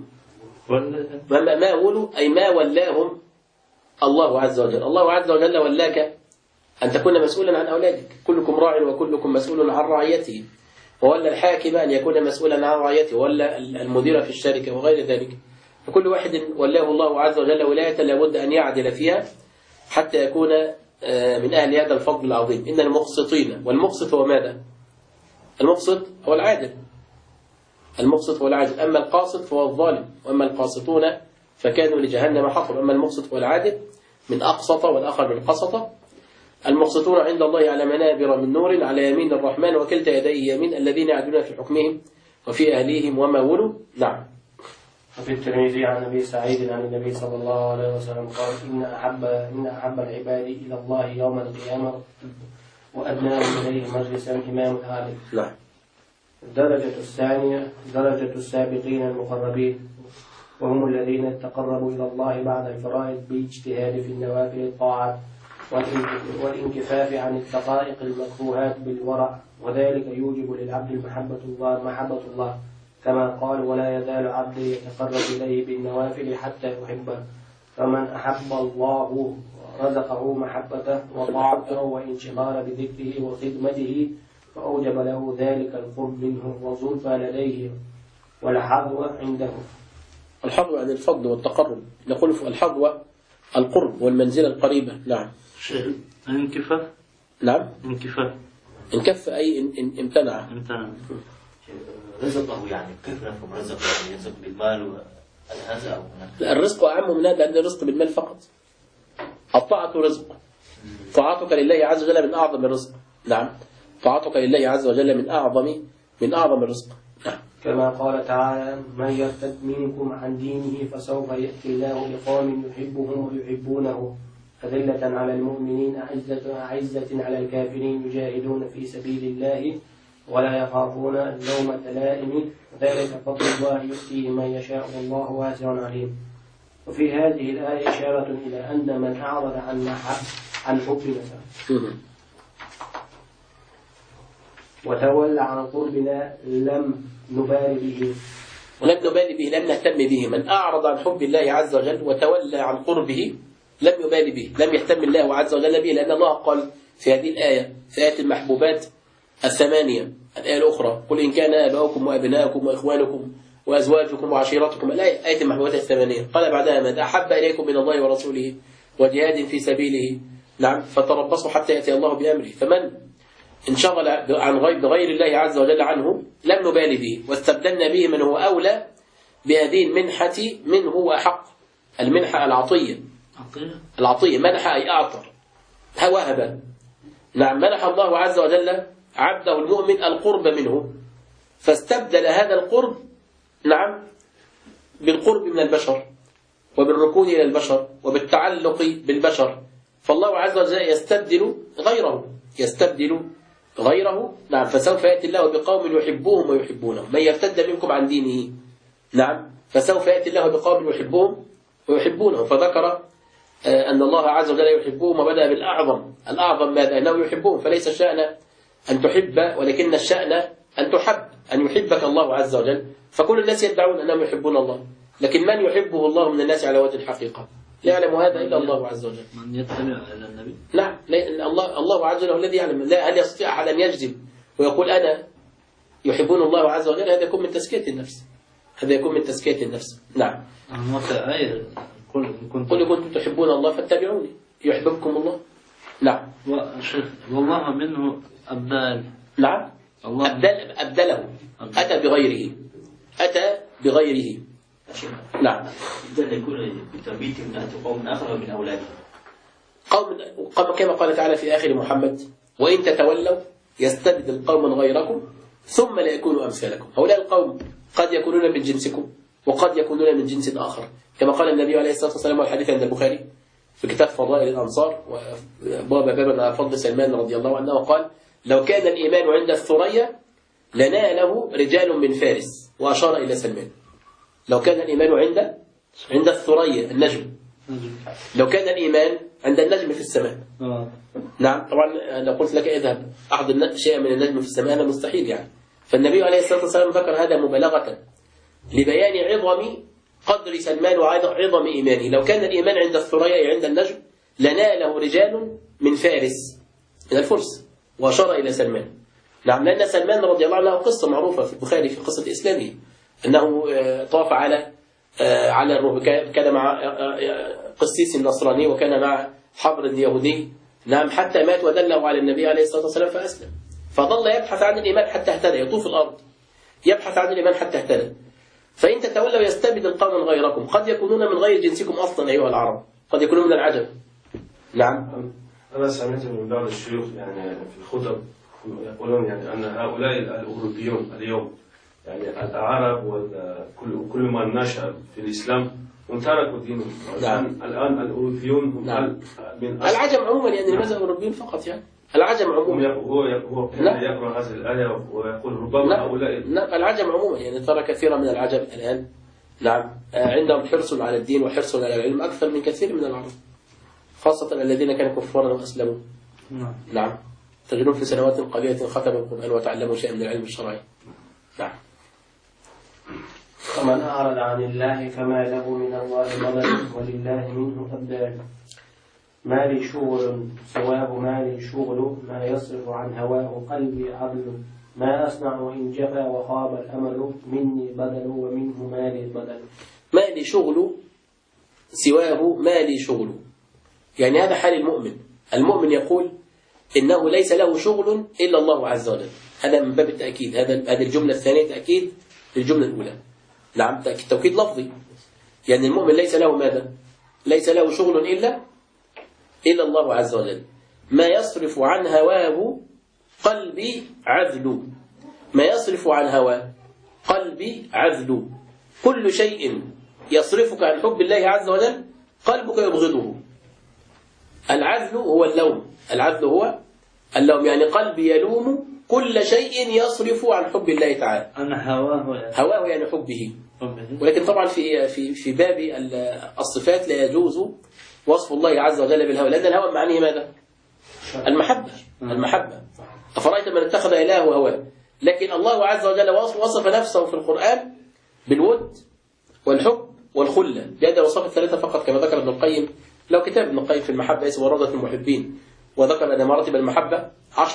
ما ولوا أي ما ولاهم الله عز وجل. الله عز وجل ولاك أن تكون مسؤولا عن أولادك، كلكم راع وكلكم مسؤول عن رعيته، وولى الحاكم أن يكون مسؤولا عن رعيته، وولى المدير في الشركة وغير ذلك. فكل واحد ولاه الله عز وجل ولاية لابد أن يعدل فيها حتى يكون من أهل هذا الفضل العظيم. إن المقسطين، والمقسط هو ماذا؟ المقسط هو العادل، المقسط هو العادل. أما القاسط فهو الظالم، وأما القاسطون فكانوا لجهنم حطب. أما المقسط هو العادل من أقسط، والآخر من قسط. المقسطون عند الله على منابر من نور على يمين الرحمن وكلتا يديه يمين، الذين يعدلون في حكمهم وفي أهليهم وما ولوا. نعم. وفي الترمذي عن أبي سعيد عن النبي صلى الله عليه وسلم قال: إن أحب العباد إلى الله يوم القيامة وأدناهم إليه مجلسا إمام عادل. نعم. الدرجة الثانية درجة السابقين المقربين، وهم الذين تقربوا إلى الله بعد الفرائض باجتهاد في النوافل الطاعات والانكفاف عن الدقائق المكروهات بالورع، وذلك يوجب للعبد محبة الله كما قال: ولا يزال عبدي يتقرب إليه بالنوافل حتى يحبه. فمن أحب الله رزقه محبته وطاعته وانشغال بذكره وخدمته، فأوجب له ذلك القرب منه والزلفى لديه والحظوة عنده. الحظوة عن الفضل والتقرب، نقول الحظوة القرب والمنزلة القريبة. نعم. الانكفاف. نعم. انكف أي امتنع. رزقه يعني كيف نفهم رزقه؟ يعني يرزق بالمال والهذا أو لا، الرزق أعم من هذا، لأن الرزق بالمال فقط. الطاعة رزق، طاعتك لله عز وجل من أعظم الرزق. نعم، طاعتك لله عز وجل من أعظم الرزق. نعم. كما قال تعالى: من يرتد منكم عن دينه فسوف يأتي الله بقوم يحبهم ويحبونه أذلة على المؤمنين أعزة على الكافرين يجاهدون في سبيل الله ولا يخافون لومة لائم، ذلك فضل الله يؤتيه من يشاء والله واسع عليم. وفي هذه الآية إشارة إلى أن من أعرض عن حبنا وتولى عن قربنا لم نبال به لم نهتم به. من أعرض عن حب الله عز وجل وتولى عن قربه لم يبال به، لم يهتم الله عز وجل به، لأن الله قال في هذه الآية، في آية المحبوبات الثمانية، الآية الأخرى: قل إن كان آباؤكم وأبناؤكم وإخوانكم وأزواجكم وعشيرتكم، آية المحبوبات الثمانية. قال بعدها: من أحب إليكم من الله ورسوله وجهاد في سبيله، نعم، فتربصوا حتى يأتي الله بأمره. فمن انشغل عن بغير الله عز وجل عنه لم نبال به، واستبدلنا به من هو أولى بهذه المنحة منه وأحق. المنحة العطية منح أي أعطر، وهب. نعم، منح الله عز وجل عبده المؤمن القرب منه، فاستبدل هذا القرب، نعم، بالقرب من البشر وبالركون إلى البشر وبالتعلق بالبشر. فالله عز وجل يستبدل غيره. نعم، فسوف يأتي الله بقوم يحبوهم ويحبونه. من يرتد منكم عن دينه، نعم، فسوف يأتي الله بقوم يحبوهم ويحبونه. فذكر أن الله عز وجل يحبهم، وبدأ بالأعظم. الأعظم ماذا؟ أنه يحبهم، فليس الشأن أن تحب، ولكن الشأن أن تحب، أن يحبك الله عز وجل. فكل الناس يدعون أنهم يحبون الله، لكن من يحبه الله من الناس على وجه الحقيقة؟ لا يعلم هذا إلا الله عز وجل. من يتبع إلى النبي. نعم، الله عز وجل هو الذي يعلم. لا، هل يستطيع أحد أن يجزم ويقول أنا يحبون الله عز وجل؟ هذا يكون من تزكية النفس، هذا يكون من تزكية النفس. نعم. قل كنتم تحبون الله فاتبعوني يحببكم الله. نعم. والله منه أبدال. نعم. أبدله، أتى بغيره، أتى بغيره. نعم. إذا يكون بتربية من قوم آخر من أولاده. قوم كما قال تعالى في آخر محمد: وإن تتولوا يستبدل قوما غيركم ثم لا يكونوا أمثالكم. هؤلاء القوم قد يكونون من جنسكم وقد يكونون من جنس آخر، كما قال النبي عليه الصلاة والسلام، والحديث عند البخاري في كتاب فضائل الأنصار بابا فضل سلمان رضي الله عنه، قال: لو كان الإيمان عند الثريا لناله رجال من فارس، وأشار إلى سلمان. لو كان الإيمان عند الثريا النجم، لو كان الإيمان عند النجم في السماء. نعم. طبعا لو قلت لك اذهب أحضر شيئا من النجم في السماء، هذا مستحيل يعني. فالنبي عليه الصلاة والسلام ذكر هذا مبالغة لبيان عظم قدر سلمان وعظم إيمانه. لو كان الإيمان عند الثريا عند النجم لناله رجال من فارس، من الفرس، وأشار إلى سلمان. نعم، لأن سلمان رضي الله عنه قصة معروفة في البخاري في قصة إسلامه، أنه طاف على الروح، كان مع قسيس نصراني وكان مع حبر يهودي. نعم، حتى مات ودله على النبي عليه الصلاة والسلام فأسلم، فظل يبحث عن الإيمان حتى اهتدى، يطوف الأرض يبحث عن الإيمان حتى اهتدى. فإن تتولوا يستبدل قوما غيركم، قد يكونون من غير جنسكم أصلا أيها العرب، قد يكونون من العجم. نعم. أنا سمعت من بعض الشيوخ يعني في الخطب يقولون يعني أن هؤلاء الأوروبيون اليوم، يعني العرب وكل من نشأ في الإسلام تركوا دينهم. نعم. الآن الأوروبيون نعم. العجم عموما، يعني لماذا الأوروبيين فقط؟ يعني العجم عموما. هو يقرأ هذه الآية ويقول ربما هؤلاء. نعم، العجم عموما، يعني ترى كثيرا من العجم الآن نعم عندهم حرص على الدين وحرص على العلم أكثر من كثير من العرب، خاصة الذين كانوا كفارا وأسلموا. نعم. تجدون في سنوات قليلة ختموا القرآن وتعلموا شيئا من العلم الشرعي. نعم. ومن أعرض عن الله فما له من الله مدد، ولله منه أبدال. ما لي شغل سواه، ما لي شغل، ما يصرف عن هواه قلبي عدل. ما أصنع وإن جفا وخاب الأمل، مني بدل ومنه ما لي بدل. ما لي شغل سواه، ما لي شغل، يعني هذا حال المؤمن. المؤمن يقول إنه ليس له شغل إلا الله عز وجل. هذا من باب التأكيد، هذه الجملة الثانية تأكيد للجملة الأولى. نعم، توكيد لفظي، يعني المؤمن ليس له ماذا؟ ليس له شغل إلا الله عز وجل. ما يصرف عن هواه قلبي عذل. ما يصرف عن هواه قلبي عذل. كل شيء يصرفك عن حب الله عز وجل قلبك يبغضه. العذل هو اللوم، العذل هو اللوم، يعني قلبي يلوم كل شيء يصرف عن حب الله تعالى. أنا هواه يعني حبه. ولكن طبعا في باب الصفات لا يجوز وصف الله عز وجل بالهوى، لأن الهوى معنيه ماذا؟ المحبة. أفرأيت من اتخذ إلهه هواه. لكن الله عز وجل وصف نفسه في القرآن بالود والحب والخلة، بهذه الوصف الثلاثة فقط، كما ذكر ابن القيم. لو كتاب ابن القيم في المحبة اسمه روضة المحبين، وذكر أن مراتب المحبة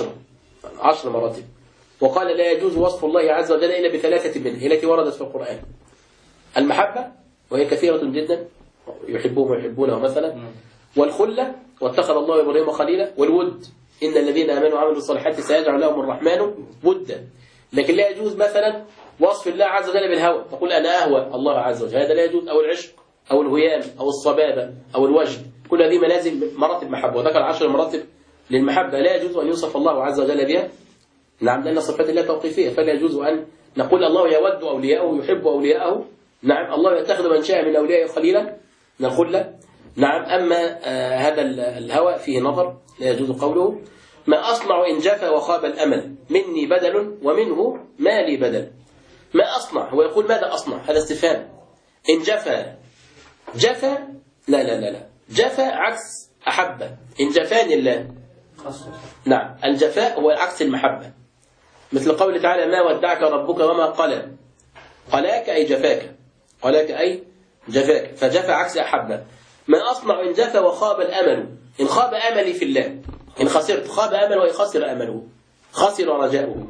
10 مراتب، وقال لا يجوز وصف الله عز وجل إلا بثلاثة منها التي وردت في القرآن: المحبة وهي كثيرة جدا، يحبوه ويحبونه مثلا، والخلة واتخذ الله إبراهيم خليلا، والود إن الذين آمنوا وعملوا الصالحات سيجعل لهم الرحمن ودا. لكن لا يجوز مثلا وصف الله عز وجل بالهوى، تقول أنا أهوى الله عز وجل، هذا لا يجوز، أو العشق أو الهيام أو الصبابة أو الوجد، كل هذه منازل مراتب محبة، وذكر 10 مراتب للمحبة لا يجوز أن يوصف الله عز وجل بها. نعم، لأن صفات الله توقيفية، فلا يجوز أن نقول الله يود أولياءه يحب أولياءه. نعم، الله يتخذ من شاء من أوليائه خليلا من الخلة. نعم، أما هذا الهوى فيه نظر، لا يجوز قوله. ما أصنع إن جفا وخاب الأمل، مني بدل ومنه ما لي بدل. ما أصنع، هو يقول ماذا أصنع، هذا استفهام. إن جفا لا لا لا لا جفا عكس أحب. إن جفاني الله. نعم، الجفاء هو عكس المحبة، مثل قول تعالى ما ودعك ربك وما قلى. قلاك أي جفاك، قلاك أي جفاك، فجفا عكس أحب. ما أصنع إن جفا وخاب الأمل، إن خاب أملي في الله، إن خسرت خاب أمله وإن خسر أمله، خسر رجاؤه.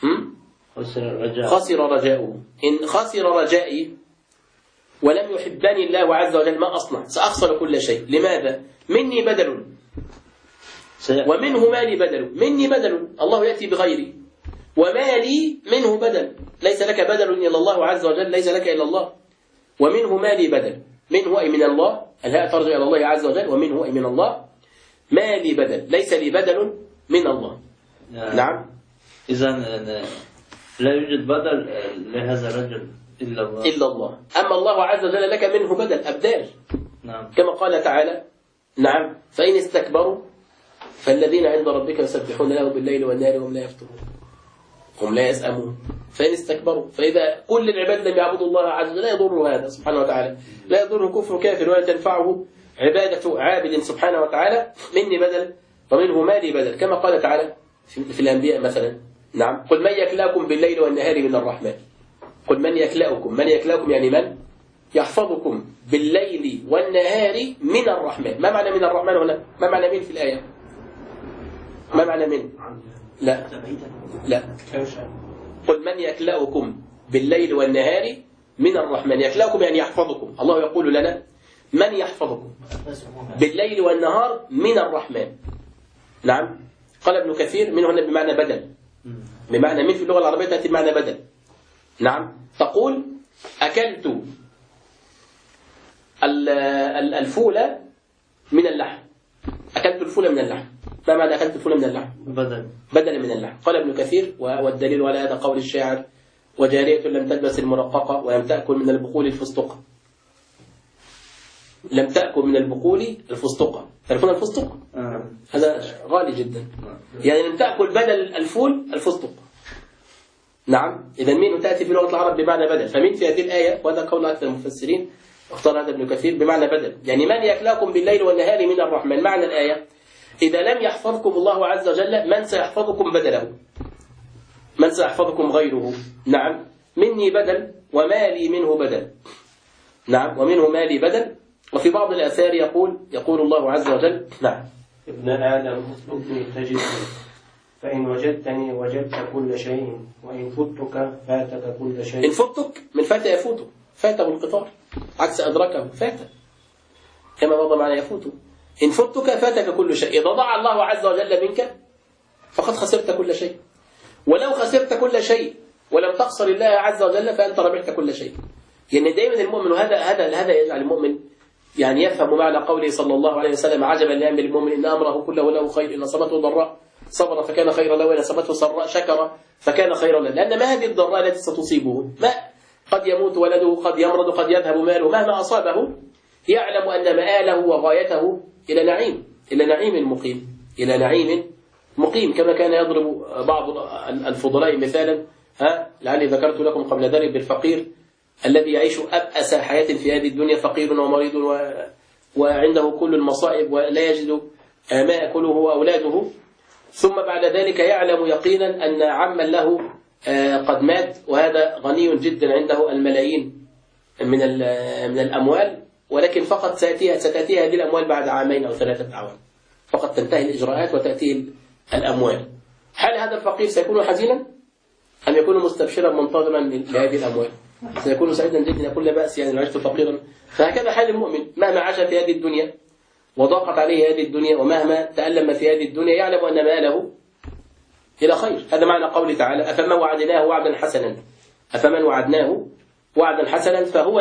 خسر رجاؤه. إن خسر رجائي ولم يحبني الله عز وجل ما أصنع؟ سأخسر كل شيء. لماذا؟ مني بدل ومنه مالي بدل. مني بدل، الله يأتي بغيري، ومالي منه بدل، ليس لك بدل إلا الله عز وجل، ليس لك إلا الله. ومنه مالي بدل، منه أي من الله، الهاء ترجع إلى الله عز وجل، ومنه أي من الله. مالي بدل، ليس لي بدل من الله. نعم. إذن لا يوجد بدل لهذا الرجل إلا الله. إلا الله. أما الله عز وجل لك منه بدل، أبدال. نعم. كما قال تعالى: نعم، فإن استكبروا فالذين عند ربك يسبحون له بالليل والنهار وهم لا يفترون، هم لا يسأمون. فإن استكبروا، فإذا كل العباد لم يعبدوا الله عز وجل لا يضره هذا سبحانه وتعالى، لا يضره كفر كافر ولا تنفعه عبادة عابد سبحانه وتعالى. مني بدل ومنه مالي بدل، كما قال تعالى في الأنبياء مثلا: نعم، قل من يكلأكم بالليل والنهار من الرحمن. قل من يكلأكم، من يكلأكم يعني من يحفظكم بالليل والنهار من الرحمن. ما معنى من الرحمن هنا؟ ما معنى من في الآية؟ ما معنى من؟ لا لا. قل من يكلأكم بالليل والنهار من الرحمن. يكلأكم يعني يحفظكم. الله يقول لنا: من يحفظكم بالليل والنهار من الرحمن. نعم. قال ابن كثير: من هنا بمعنى بدل، بمعنى من في اللغة العربية تأتي بمعنى بدل. نعم. تقول: أكلت الفول من اللحم. أكلت الفول من اللحم. ما معنى أكلت الفول من اللحم؟ بدل من اللحم. قال ابن كثير: والدليل على هذا قول الشاعر: وجارية لم تلبس المرققة ولم تأكل من البقول الفستقة. لم تأكل من البقول الفستقة. تعرفون الفستق؟ هذا غالي جدا. يعني لم تأكل بدل الفول الفستق. نعم. إذا مين تأتي في لغة العرب بمعنى بدل، فمين في هذه الآية، وهذا قول أكثر المفسرين اختار هذا ابن كثير، بمعنى بدل، يعني من يكلاكم بالليل والنهار من الرحمن. معنى الآية: إذا لم يحفظكم الله عز وجل من سيحفظكم بدله؟ من سيحفظكم غيره؟ نعم. مني بدل ومالي منه بدل. نعم. ومنه مالي بدل. وفي بعض الآثار يقول الله عز وجل: نعم: ابن آدم اطلبني تجدني، فإن وجدتني وجدت كل شيء، وإن فتك فاتك كل شيء. إن فتك من فات يفوت، فاته القطار، عكس أدركه فات، كما مضى معنى يفوت. إن فتك فاتك كل شيء. إذا ضاع الله عز وجل منك فقد خسرت كل شيء. ولو خسرت كل شيء ولم تخسر الله عز وجل فأنت ربحت كل شيء. يعني دائما المؤمن، وهذا يجعل المؤمن يعني يفهم معنى قوله صلى الله عليه وسلم: عجبا لأمر المؤمن إن أمره كله له خير، إن أصابته ضراء صبر فكان خيرا له، وإن أصابته سراء شكر فكان خيرا له. لأن ما هذه الضراء التي ستصيبه؟ ما قد يموت ولده، قد يمرض، قد يذهب ماله، مهما أصابه يعلم أن مآله وغايته إلى نعيم، إلى نعيم مقيم، إلى نعيم مقيم. كما كان يضرب بعض الفضلاء مثالا، لعلي ذكرت لكم قبل ذلك بالفقير الذي يعيش أبأس حياة في هذه الدنيا، فقير ومريض وعنده كل المصائب ولا يجد ما يأكله وأولاده، ثم بعد ذلك يعلم يقينا أن عما له قد مات، وهذا غني جدا عنده الملايين من الأموال، ولكن فقط ستأتيه هذه الأموال بعد عامين أو 3 أعوام، فقط تنتهي الإجراءات وتأتيه الأموال. هل هذا الفقير سيكون حزينا أم يكون مستبشرا منتظرا لهذه الأموال؟ سيكون سعيدا جدا، يقول لا بأس يعني عشت فقيرا. فهكذا حال المؤمن، مهما عاش في هذه الدنيا وضاقت عليه هذه الدنيا ومهما تألم في هذه الدنيا يعلم أن ماله إلى خير. هذا معنى قوله تعالى: أفمن وعدناه وعدا حسنا، أفمن وعدناه وعدا حسنا فهو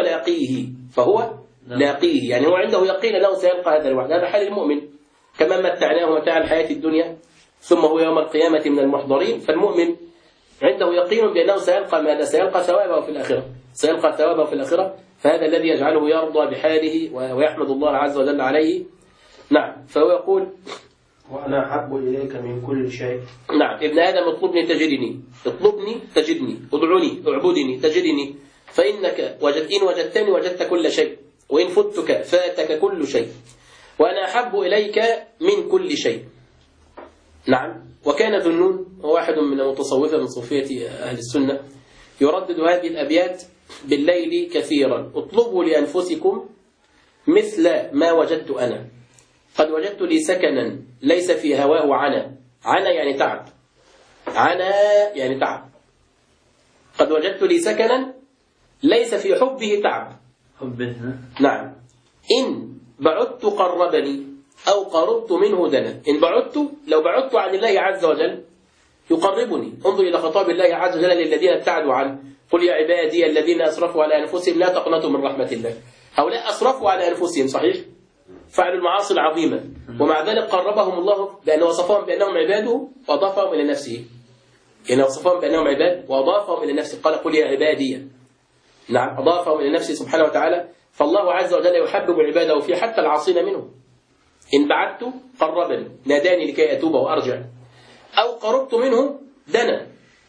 لاقيه، يعني هو عنده يقين أنه سيلقى هذا الوعد. هذا حال المؤمن. كما متعناه متاع الحياة الدنيا ثم هو يوم القيامة من المحضرين، فالمؤمن عنده يقين بأنه سيلقى ماذا؟ سيلقى ثوابه في الآخرة، سيلقى ثوابه في الآخرة. فهذا الذي يجعله يرضى بحاله ويحمد الله عز وجل عليه. نعم. فهو يقول: وأنا أحب إليك من كل شيء. نعم. ابن آدم اطلبني تجدني، اطلبني تجدني، ادعوني اعبدني تجدني، فإنك إن وجدتني وجدت كل شيء، وإن فتك فاتك كل شيء. وأنا أحب إليك من كل شيء. نعم. وكان ذنون واحد من المتصوفة من صوفية أهل السنة يردد هذه الأبيات بالليل كثيرا: اطلبوا لأنفسكم مثل ما وجدت أنا، قد وجدت لي سكنا ليس في هواه عنا. عنا يعني تعب، عنا يعني تعب. قد وجدت لي سكنا ليس في حبه تعب. حبه. نعم. إن بعدت قربني أو قربت منه دنا. إن بعدت، لو بعدت عن الله عز وجل يقربني. انظر إلى خطاب الله عز وجل للذين ابتعدوا عنه: قل يا عبادي الذين أسرفوا على أنفسهم لا تقنطوا من رحمة الله. هؤلاء أسرفوا على أنفسهم صحيح، فعلوا المعاصي العظيمة، ومع ذلك قربهم الله بأن وصفهم بأنهم عباده وأضافهم إلى نفسه. يعني وصفهم بأنهم عباد وأضافهم إلى نفسه، قال قل يا عبادي. نعم، أضافهم إلى نفسه سبحانه وتعالى. فالله عز وجل يحبب عباده فيه حتى العاصين منه. إن بعدت قربني، ناداني لكي أتوب وأرجع. أو قربت منه دنا.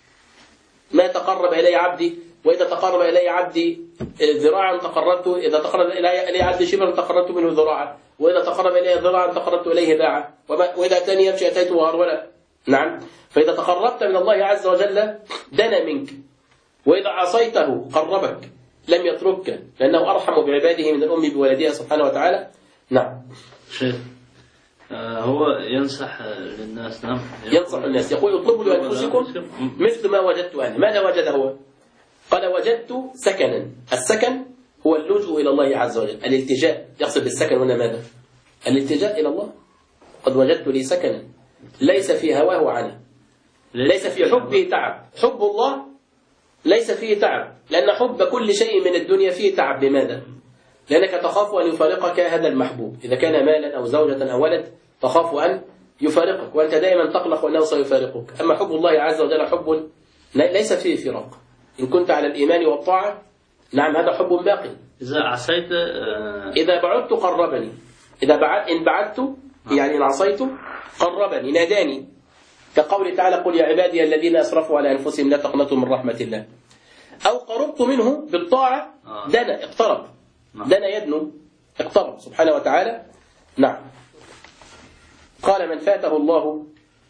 ما تقرب إلي عبدي، وإذا تقرب إلي عبدي ذراعا تقربت، إذا تقرب إلي عبدي شبرا تقربت منه ذراعا، وإذا تقرب إلي ذراعا تقربت إليه باعا، وإذا أتاني يمشي أتيته هرولا. نعم. فإذا تقربت من الله عز وجل دنا منك، وإذا عصيته قربك لم يتركك، لأنه أرحم بعباده من الأم بولدها سبحانه وتعالى. نعم. شيخ هو ينصح للناس. نعم، ينصح الناس، يقول اطلبوا لأنفسكم مثل ما وجدت أنا. ماذا وجد هو؟ قال وجدت سكنا. السكن هو اللجوء إلى الله عز وجل، الالتجاء. يقصد بالسكن هنا ماذا؟ الالتجاء إلى الله. قد وجدت لي سكنا ليس في هواه عنا، ليس في حبه تعب. حب الله ليس فيه تعب، لأن حب كل شيء من الدنيا فيه تعب. لماذا؟ لأنك تخاف أن يفارقك هذا المحبوب، إذا كان مالا أو زوجة أو ولد تخاف أن يفارقك، وأنت دائما تقلق أنه سيفارقك. أما حب الله عز وجل حب ليس فيه فراق. إن كنت على الإيمان والطاعة، نعم، هذا حب باقي. إذا عصيت إذا بعدت قربني. إن بعدت يعني إن عصيت قربني، ناداني، كقول تعالى قل يا عبادي الذين أسرفوا على أنفسهم لا تقنطوا من رحمة الله. أو قربت منه بالطاعة دنا، اقترب. دنا يدنو، اقترب سبحانه وتعالى. نعم. قال من فاته الله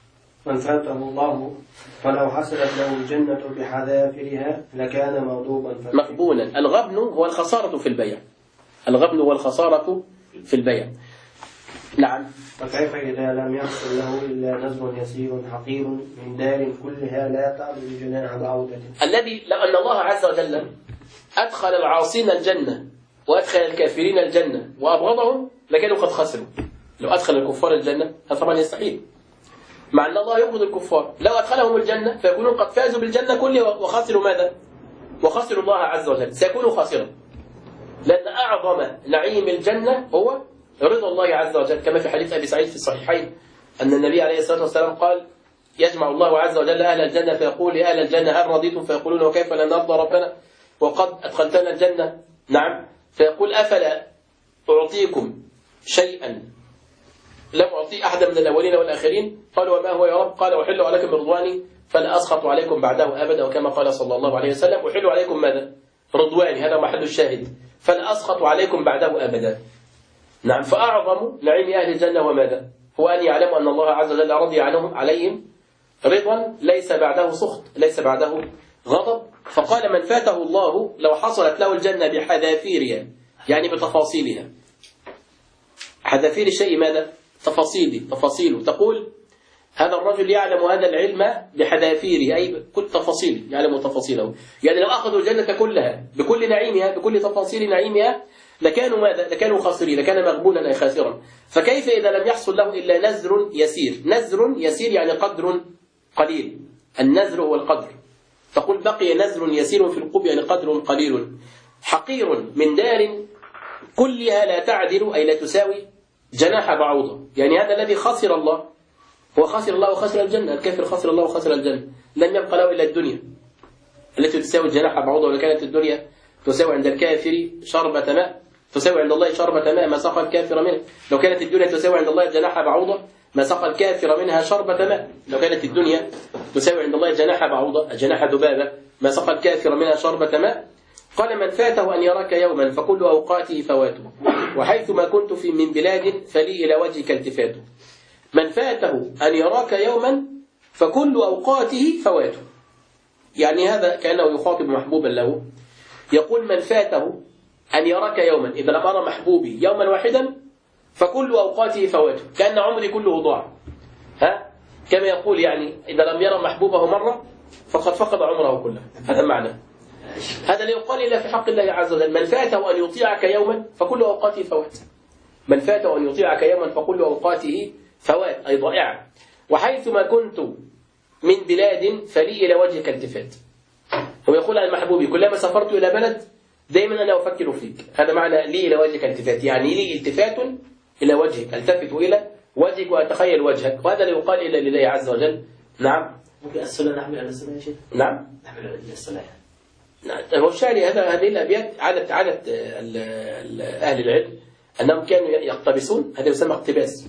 فلو حصلت له الجنة بحذافرها لكان مغضوبا مغبونا. الغبن هو الخسارة في البيع. الغبن هو الخسارة في البيع. نعم. فكيف إذا لم يحصل له إلا نزل يسير حقير من دار كلها لا تعبد جناح بعودة. الذي لو أن الله عز وجل أدخل العاصين الجنة وأدخل الكافرين الجنة وأبغضهم لكانوا قد خسروا. لو أدخل الكفار الجنة هذا طبعا يستحيل، مع أن الله يبغض الكفار. لو أدخلهم الجنة فيكونون قد فازوا بالجنة كلها وخسروا ماذا؟ وخسروا الله عز وجل، سيكونوا خاسرا. لأن أعظم نعيم الجنة هو رضا الله عز وجل، كما في حديث أبي سعيد في الصحيحين أن النبي عليه الصلاة والسلام قال يجمع الله عز وجل أهل الجنة فيقول يا أهل الجنة هل رضيتم؟ فيقولون وكيف لا نرضى ربنا وقد أدخلتنا الجنة. نعم. فيقول أفلا أعطيكم شيئا لم أعطي أحدا من الأولين والآخرين؟ قالوا وما هو يا رب؟ قال أحل عليكم برضواني فلا أسخط عليكم بعده أبدا، وكما قال صلى الله عليه وسلم أحل عليكم ماذا؟ رضواني، هذا محل الشاهد، فلا أسخط عليكم بعده أبدا. نعم. فأعظم نعيم أهل الجنة وماذا؟ هو أن يعلموا أن الله عز وجل رضي عليهم رضا ليس بعده سخط، ليس بعده غضب. فقال من فاته الله لو حصلت له الجنة بحذافيرها، يعني بتفاصيلها. حذافير الشيء ماذا؟ تفاصيله. تقول هذا الرجل يعلم هذا العلم بحذافيره، أي كل تفاصيله، يعلم تفاصيله. يعني لو أخذوا الجنة كلها بكل نعيمها بكل تفاصيل نعيمها لكانوا ماذا؟ لكانوا خاسرين، لكان مغبونا أي خاسرا. فكيف إذا لم يحصل له إلا نزر يسير؟ نزر يسير يعني قدر قليل. النزر هو القدر. تقول بقي نزر يسير في القبر يعني قدر قليل. حقير من دار كلها لا تعدل أي لا تساوي جناح بعوضة. يعني هذا الذي خسر الله، هو خسر الله وخسر الجنة. الكافر خسر الله وخسر الجنة، لم يبقى له إلا الدنيا التي تساوي جناح بعوضة. ولو كانت الدنيا تساوي عند الكافر شربة ماء، تساوي عند الله شربة ماء ما سقى الكافر منه. لو كانت الدنيا تساوي عند الله جناح بعوضة ما سقى الكافر منها شربة ماء. لو كانت الدنيا تساوي عند الله جناح بعوضة جناح ذبابة ما سقى الكافر منها شربة ماء. قال من فاته أن يراك يوما فكل أوقاته فواته. وحيثما كنت في من بلاد فلي إلى وجهك التفات. من فاته أن يراك يوما فكل أوقاته فواته. يعني هذا كأنه يخاطب محبوبا له، يقول من فاته أن يراك يوما، إذا لم أرى محبوبي يوما واحدا فكل أوقاته فواته، كأن عمري كله ضاع. كما يقول يعني إذا لم يرى محبوبه مرة فقد فقد عمره كله. هذا معنى، هذا لا يقال إلا في حق الله عز وجل. من فاته أن يطيعك يوما فكل أوقاته فوات. من فاته أن يطيعك يوما فكل أوقاته فوات، أي ضائعة. وحيثما كنت من بلاد فلي إلى وجهك التفات. هو يقول عن محبوبي كلما سافرت إلى بلد دائما أنا أفكر فيك. هذا معنى لي إلى وجهك التفات، يعني لي التفات إلى وجهك، التفت إلى وجهك وأتخيل وجهك، وهذا لا يقال إلا لله عز وجل. نعم. ممكن الصلاة نحمل على الصلاة يا شيخ؟ نعم. نحمل على الصلاة. هو الشاعر هذه الأبيات عادة أهل العلم أنهم كانوا يقتبسون، هذا يسمى اقتباس.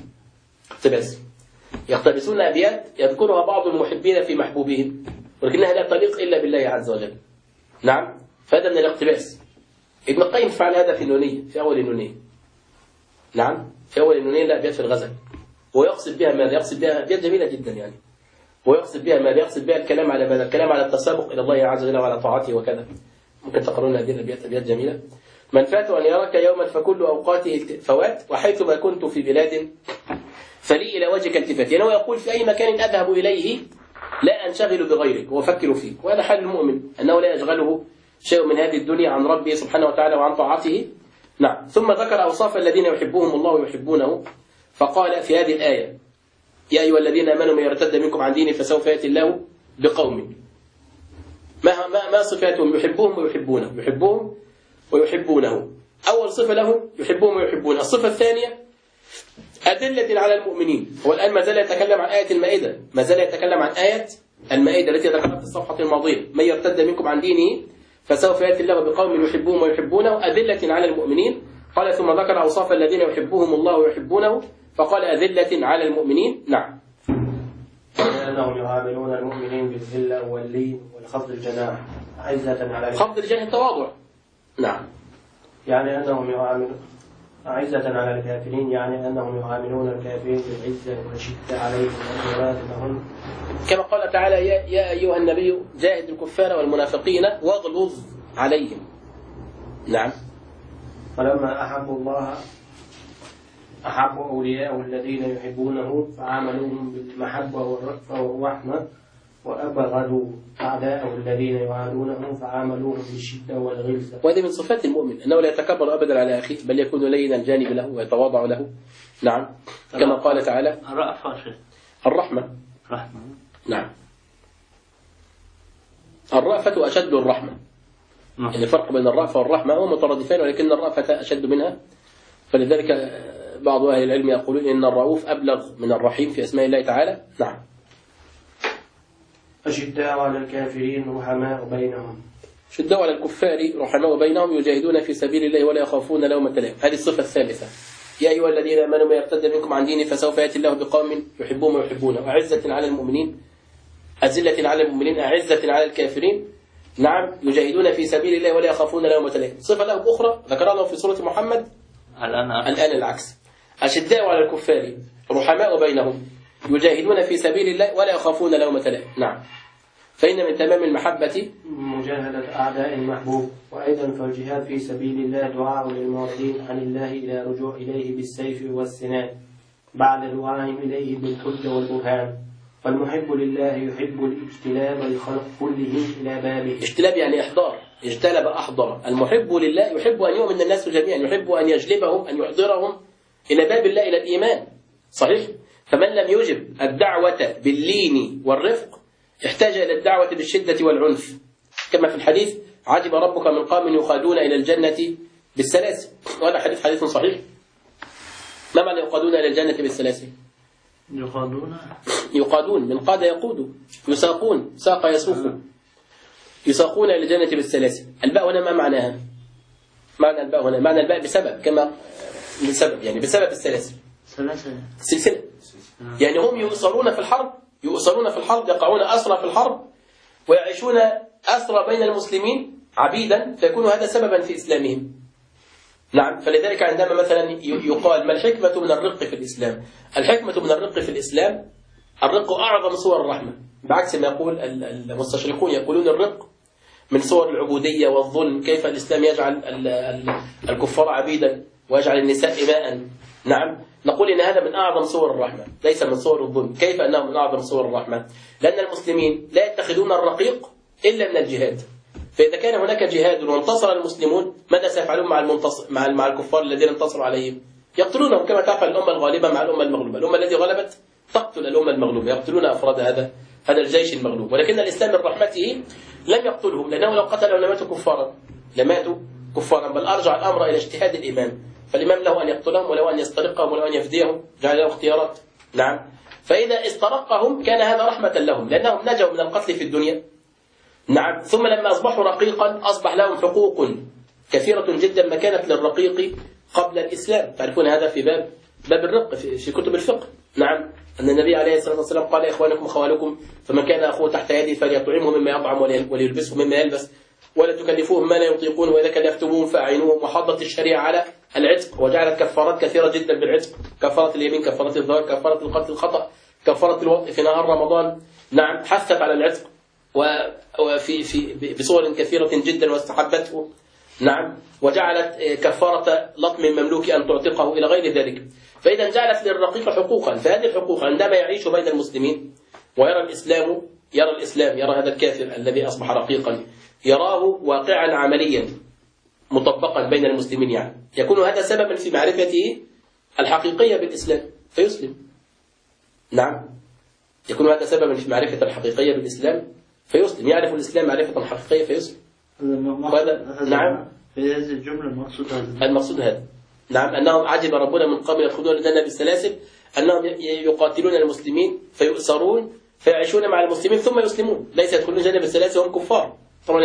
يقتبسون أبيات يذكرها بعض المحبين في محبوبهم، ولكنها لا تليق إلا بالله عز وجل. نعم. فهذا من الاقتباس. ابن القيم فعل هذا في النونية، في أول النونية. نعم. في أول النونية لا أبيات في الغزل، ويقصد بها ماذا؟ يقصد بها أبيات جميلة جدا يعني. ويقصد بها ماذا؟ يقصد بها الكلام على ماذا؟ الكلام على التسابق إلى الله عز وجل وعلى طاعته وكذا. ممكن تقرؤون هذه الأبيات، أبيات جميلة. من فات أن يراك يوما فكل أوقاته فوات، وحيثما كنت في بلاد فلي إلى وجهك التفات. يعني هو يقول في أي مكان أذهب إليه لا أنشغل بغيرك وأفكر فيك. وهذا حال المؤمن، أنه لا يشغله شيء من هذه الدنيا عن ربه سبحانه وتعالى وعن طاعته. نعم. ثم ذكر أوصاف الذين يحبهم الله ويحبونه، فقال في هذه الآية: يا أيها الذين آمنوا من يرتد منكم عن دينه فسوف يأتي الله بقوم. ما صفاتهم؟ يحبهم ويحبونه، يحبهم ويحبونه. أول صفة لهم يحبهم ويحبونه. الصفة الثانية أدلة على المؤمنين. هو الآن ما زال يتكلم عن آية المائدة، ما زال يتكلم عن آية المائدة التي ذكرت في الصفحة الماضية: من يرتد منكم عن دينه فسوف يأتي الله بقوم يحبهم ويحبونه أذلة على المؤمنين. قال ثم ذكر أوصاف الذين يحبهم الله ويحبونه، فقال أذلة على المؤمنين. نعم. لأنهم يعاملون المؤمنين بالذلة واللين والخفض الجناح عزة على خفض الجناح التواضع. نعم. يعني أنهم يعاملون عزة على الكافرين، يعني أنهم يعاملون الكافرين بالعزة والشدة عليهم والمراد لهم، كما قال تعالى: يا أيها النبي جاهد الكفار والمنافقين واغلظ عليهم. نعم. فلما أحبوا الله أحبوا أولياءه الذين يحبونه فعاملوهم بالمحبة والرحمة، وأبغضوا أعداءه الذين يعادونه فعاملوهم بالشدة والغلظة. وهذه من صفات المؤمن، أنه لا يتكبر أبدا على أخيه، بل يكون لين الجانب له ويتواضع له. نعم. كما قال تعالى: الرحمة. نعم. الرأفة أشد الرحمة. يعني فرق بين الرأفة والرحمة، هو مترادفان ولكن الرأفة أشد منها. فلذلك بعض أهل العلم يقولون إن الرؤوف أبلغ من الرحيم في أسماء الله تعالى. نعم. أشداء على الكافرين رحماء بينهم. شداء على الكفار رحماء بينهم يجاهدون في سبيل الله ولا يخافون لومة لائم. هذه الصفة الثالثة: يا أيها الذين آمنوا من يرتد منكم عن دينه فسوف يأتي الله بقوم يحبهم ويحبونه أعزة على المؤمنين أذلة على المؤمنين أعزة على الكافرين. نعم. يجاهدون في سبيل الله ولا يخافون لومة لائم. صفة لهم أخرى ذكرها له في سورة محمد الآن العكس: أشداء على الكفار رحماء بينهم يجاهدون في سبيل الله ولا يخافون لومة لائم. نعم. فإن من تمام المحبة مجاهدة أعداء المحبوب. وأيضا فالجهاد في سبيل الله دعاء للمعرضين عن الله إلى رجوع إليه بالسيف والسنان بعد دعائهم إليه بالحجة والبرهان. فالمحب لله يحب الاجتلاب للخلق كلهم إلى بابه. اجتلاب يعني إحضار، اجتلب أحضر. المحب لله يحب أن يؤمن الناس جميعا، يحب أن يجلبهم، أن يحضرهم إلى باب الله، إلى الإيمان. صحيح؟ فمن لم يجب الدعوة باللين والرفق احتاج إلى الدعوة بالشدة والعنف، كما في الحديث: عجب ربك من قوم يقادون إلى الجنة بالسلاسل. وهذا حديث صحيح. ما معنى يقادون إلى الجنة بالسلاسل؟ يقادون من قاد يقود، يساقون ساق يسوق، يساقون إلى الجنة بالسلاسل. الباء هنا ما معناها؟ معنى الباء هنا معنى الباء بسبب، كما بسبب يعني بسبب السلاسل، سلسلة. يعني هم يؤسرون في الحرب، يقعون أسرى في الحرب ويعيشون أسرى بين المسلمين عبيدا، فيكون هذا سببا في إسلامهم. نعم. فلذلك عندما مثلا يقال ما الحكمة من الرق في الإسلام؟ الحكمة من الرق في الإسلام الرق أعظم صور الرحمة، بعكس ما يقول المستشرقون، يقولون الرق من صور العبودية والظلم، كيف الإسلام يجعل الكفار عبيدا ويجعل النساء إماء. نعم. نقول إن هذا من أعظم صور الرحمة، ليس من صور الظلم. كيف أنه من أعظم صور الرحمة؟ لأن المسلمين لا يتخذون الرقيق إلا من الجهاد، فإذا كان هناك جهاد وانتصر المسلمون ماذا سيفعلون مع الكفار الذين انتصروا عليهم؟ يقتلونهم كما تفعل الأمة الغالبة مع الأمة المغلوبة. الأمة التي غلبت تقتل الأمة المغلوبة، يقتلون أفراد هذا الجيش المغلوب. ولكن الإسلام من رحمته لم يقتلهم، لأنه لو قتلهم لماتوا كفارا، بل أرجع الأمر إلى اجتهاد الإمام، فالإمام له أن يقتلهم ولو أن يسترقهم ولو أن يفديهم، جعل له اختيارات. نعم. فإذا استرقهم كان هذا رحمة لهم، لأنهم نجوا من القتل في الدنيا. نعم. ثم لما أصبحوا رقيقا أصبح لهم حقوق كثيرة جدا ما كانت للرقيق قبل الإسلام. تعرفون هذا في باب الرق في كتب الفقه. نعم. أن النبي عليه الصلاة والسلام قال إخوانكم خوالكم، فمن كان أخوه تحت يدي فليطعمه مما يطعم وليلبسه مما يلبس ولا تكلفوهم ما لا يطيقون، وإذا كلفتموهم فأعينوهم. وحضت الشريعة على العتق وجعلت كفارات كثيرة جدا بالعتق، كفارة اليمين، كفارة الظهر، كفارة القتل الخطأ، كفارة الوطء في نهار رمضان. نعم. حثت على العتق وفي بصور كثيرة جدا واستحبته. نعم. وجعلت كفارة لطم المملوك أن تعتقه إلى غير ذلك. فإذا جعلت للرقيق حقوقا، فهذه الحقوق عندما يعيش بين المسلمين ويرى الإسلام يرى هذا الكافر الذي أصبح رقيقا، يراه واقعا عمليا مطبقا بين المسلمين، يعني يكون هذا سببا في معرفته الحقيقية بالإسلام فيسلم. نعم. يكون هذا سببا في معرفة الحقيقية بالإسلام فيسلم، يعرف الإسلام معرفة حقيقية فيسلم. نعم. في هذه الجملة المقصود هذا. نعم. أنهم عجب ربنا من قبل يدخلون الجنة بالسلاسل، أنهم يقاتلون المسلمين فيؤسرون فيعيشون مع المسلمين ثم يسلمون، ليس يدخلون الجنة بالسلاسل وهم كفار. طبعا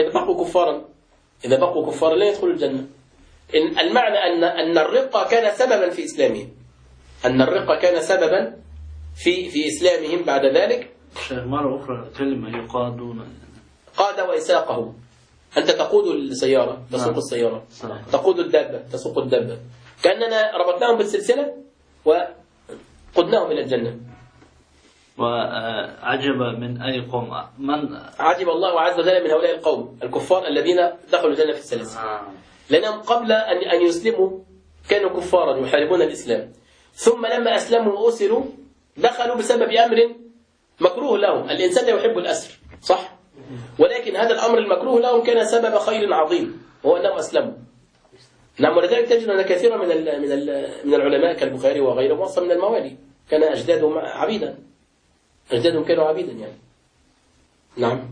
إذا بقوا كفارا لا يدخلوا الجنة. المعنى أن الرقة كان سببا في إسلامهم، أن الرقة كان سببا في إسلامهم بعد ذلك. مرة أخرى كلمة يقادون، قاد وإساقه. أنت تقود السيارة، تسوق السيارة، تقود الدابة، تسوق الدابة، كأننا ربطناهم بالسلسلة وقدناهم إلى الجنة. وعجب من أي قوم، من عجب الله عز وجل من هؤلاء القوم الكفار الذين دخلوا الجنة في السلاسل، لأنهم قبل أن يسلموا كانوا كفارا يحاربون الإسلام، ثم لما أسلموا وأسروا دخلوا بسبب أمر مكروه لهم. الإنسان لا يحب الأسر، صح؟ ولكن هذا الأمر المكروه لهم كان سبب خير عظيم، وهو أنهم أسلموا. نعم. ولذلك تجد أن كثيرا من العلماء كالبخاري وغيرهم أصلا من الموالي كان أجدادهم عبيدا، أجدادهم كانوا عبيدا يعني. نعم.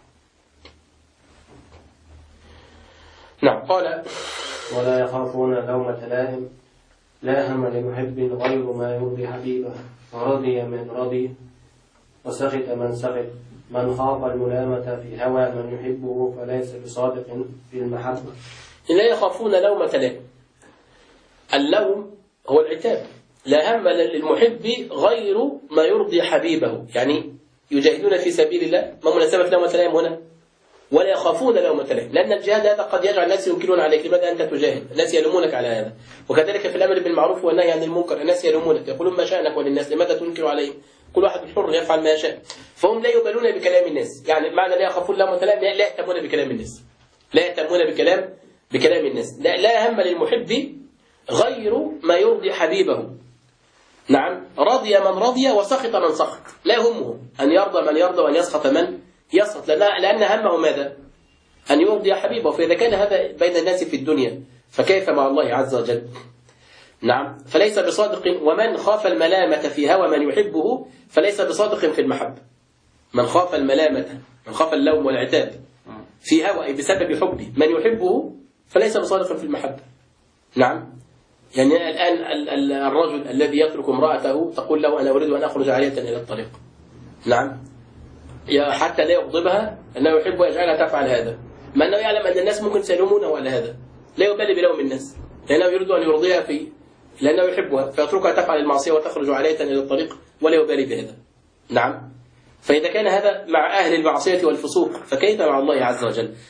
نعم. قال ولا يخافون لومة لائم، لا هم لمحب غير ما يرضي حبيبه، فرضي من رضي وسخط من سخط، من خاف الملامة في هوى من يحبه فليس بصادق في المحبة. لا يخافون لومة لائم. اللوم هو العتاب. لا هم للمحب غير ما يرضي حبيبه، يعني يجاهدون في سبيل الله. ما مناسبة لومة لائم هنا؟ ولا يخافون لومة لائم، لأن الجهاد هذا قد يجعل الناس ينكرون عليك، لماذا أنت تجاهد؟ الناس يلومونك على هذا. وكذلك في الأمر بالمعروف والنهي عن المنكر الناس يلومونك، يقولون ما شأنك وللناس لماذا تنكر عليهم؟ كل واحد حر يفعل ما يشاء. فهم لا يبالون بكلام الناس، يعني معنى لا يخافون لومة لائم لا يهتمون بكلام الناس، لا يهتمون بكلام الناس. لا هم للمحب غير ما يرضي حبيبه. نعم. رضي من رضي وسخط من سخط، لا يهمه أن يرضى من يرضى وأن يسخط من يسخط، لأن همه ماذا؟ أن يرضي حبيبه. فإذا كان هذا بين الناس في الدنيا فكيف مع الله عز وجل؟ نعم. فليس بصادق. ومن خاف الملامة في هوى من يحبه فليس بصادق في المحبة. من خاف الملامة، من خاف اللوم والعتاب في هوى بسبب حبه من يحبه فليس بصادق في المحبة. نعم. يعني الآن الرجل الذي يترك امرأته تقول له أنا أريد أن أخرج عالية إلى الطريق، نعم، حتى لا يغضبها أنه يحب ويجعلها تفعل هذا، ما أنه يعلم أن الناس ممكن سيلومونه على هذا، لا يبالي بلوم الناس لأنه يريد أن يرضيها لأنه يحبها فيتركها تفعل المعصية وتخرج عالية إلى الطريق ولا يبالي بهذا. نعم. فإذا كان هذا مع أهل المعصية والفسوق فكيف مع الله عز وجل؟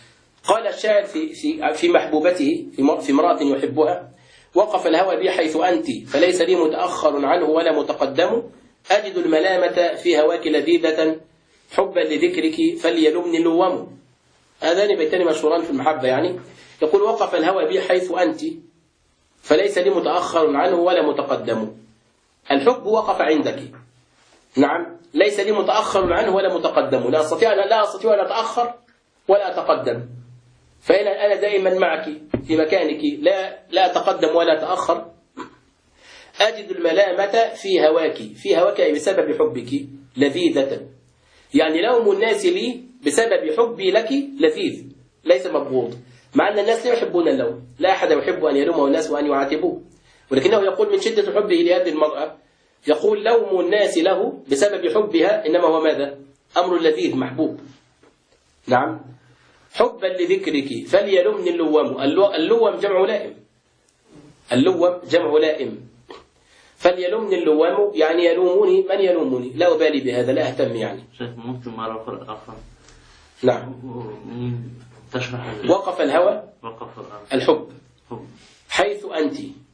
قال الشاعر في محبوبته في امرأة يحبها: وقف الهوى بي حيث أنت فليس لي متأخر عنه ولا متقدم، أجد الملامة في هواك لذيذة، حبا لذكرك فليلمني اللوم. هذان بيتان مشهوران في المحبة يعني. يقول: وقف الهوى بي حيث أنت فليس لي متأخر عنه ولا متقدم. الحب وقف عندك، نعم، ليس لي متأخر عنه ولا متقدم، لا أستطيع أن أتأخر ولا أتقدم، فأنا دائما معك في مكانك، لا أتقدم ولا أتأخر. أجد الملامة في هواك أي بسبب حبك لذيذة، يعني لوم الناس لي بسبب حبي لك لذيذ ليس مبغوض، مع أن الناس لا يحبون اللوم، لا أحد يحب أن يلومه الناس وأن يعاتبوه، ولكنه يقول من شدة حبه لهذه المرأة، يقول: لوم الناس له بسبب حبها إنما هو ماذا؟ أمر لذيذ محبوب. نعم. حبا لذكرك فليلمني اللوم. اللوم جمع لائم، اللوم جمع لائم. فليلمني اللوم يعني يلومني من يلومني، لا أبالي بهذا، لا أهتم يعني. شيخ ممكن مرة آخر. نعم. تشرح. وقف الهوى، وقف الحب حيث أنت،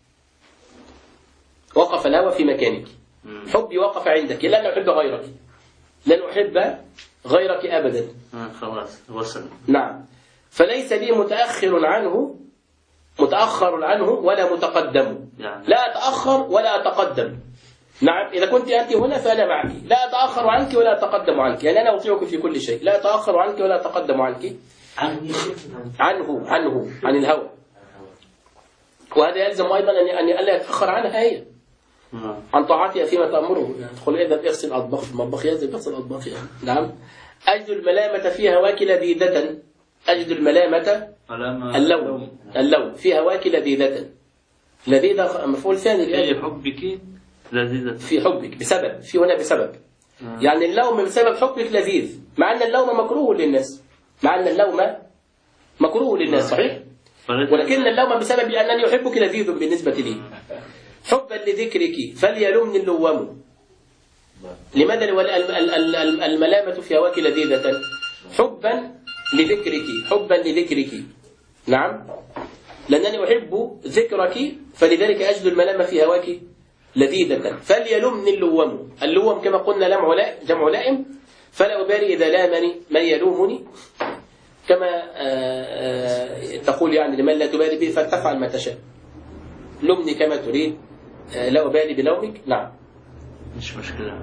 وقف الهوى في مكانك، حبي وقف عندك، لن أحب غيرك، لن أحب غيرك أبدا. خلاص وصل. نعم. فليس لي متأخر عنه ولا متقدم، يعني. لا أتأخر ولا أتقدم. نعم. إذا كنت أنت هنا فأنا معك، لا أتأخر عنك ولا أتقدم عنك، يعني أنا أطيعك في كل شيء، لا أتأخر عنك ولا أتقدم عنك. عن الهوى. وهذا يلزم أيضا أن ألا يتأخر عنها هي، عن طاعتها فيما تأمره. تقول: إذا اغسل أطباق في المطبخ، يذهب يغسل أطباق يعني. نعم. أجد الملامة في هواك لذيذة، أجد الملامة اللوم في هواك لذيذة، لذيذة مفعول ثاني في حبك لذيذة، في حبك بسبب، في هنا بسبب، يعني اللوم بسبب حبك لذيذ، مع أن اللوم مكروه للناس، صحيح؟ ولكن اللوم بسبب أنني يحبك لذيذ بالنسبة لي. حبا لذكرك فليلمني اللوم. لماذا الملامة في هواك لذيذة؟ حبا لذكرك. نعم. لأنني أحب ذكرك فلذلك أجد الملامة في هواك لذيذة. فليلمني اللوم كما قلنا جمع لائم، فلا أبالي إذا لامني من يلومني، كما تقول يعني لمن لا تبالي به فلتفعل ما تشاء، لمني كما تريد، لا أبالي بلومك. نعم. مش مشكلة.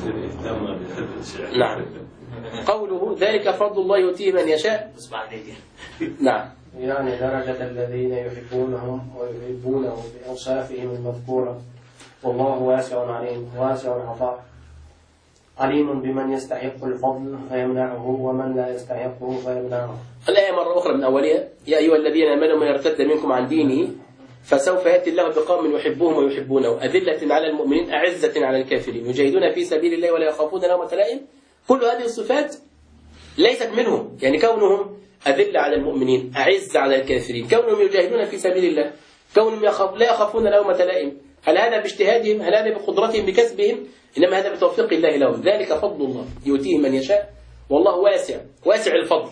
نعم. قوله: ذلك فضل الله يؤتيه من يشاء. نعم. يعني درجة الذين يحبونهم ويحبونه بأوصافهم المذكورة، والله واسع عليم، واسع العطاء، عليم بمن يستحق الفضل فيمنعه ومن لا يستحقه فيمنعه. الآية مرة أخرى من أولها: يا أيها الذين آمنوا من يرتد منكم عن دينه فسوف يأتي الله بقوم يحبهم ويحبونه، أذلة على المؤمنين أعزة على الكافرين، يجاهدون في سبيل الله ولا يخافون لومة لائم. كل هذه الصفات ليست منهم، يعني كونهم أذلة على المؤمنين أعزة على الكافرين، كونهم يجاهدون في سبيل الله، كونهم لا يخافون لومة لائم. هل هذا باجتهادهم؟ هل هذا بقدرتهم بكسبهم؟ إنما هذا بتوفيق الله لهم. ذلك فضل الله يؤتيه من يشاء، والله واسع الفضل،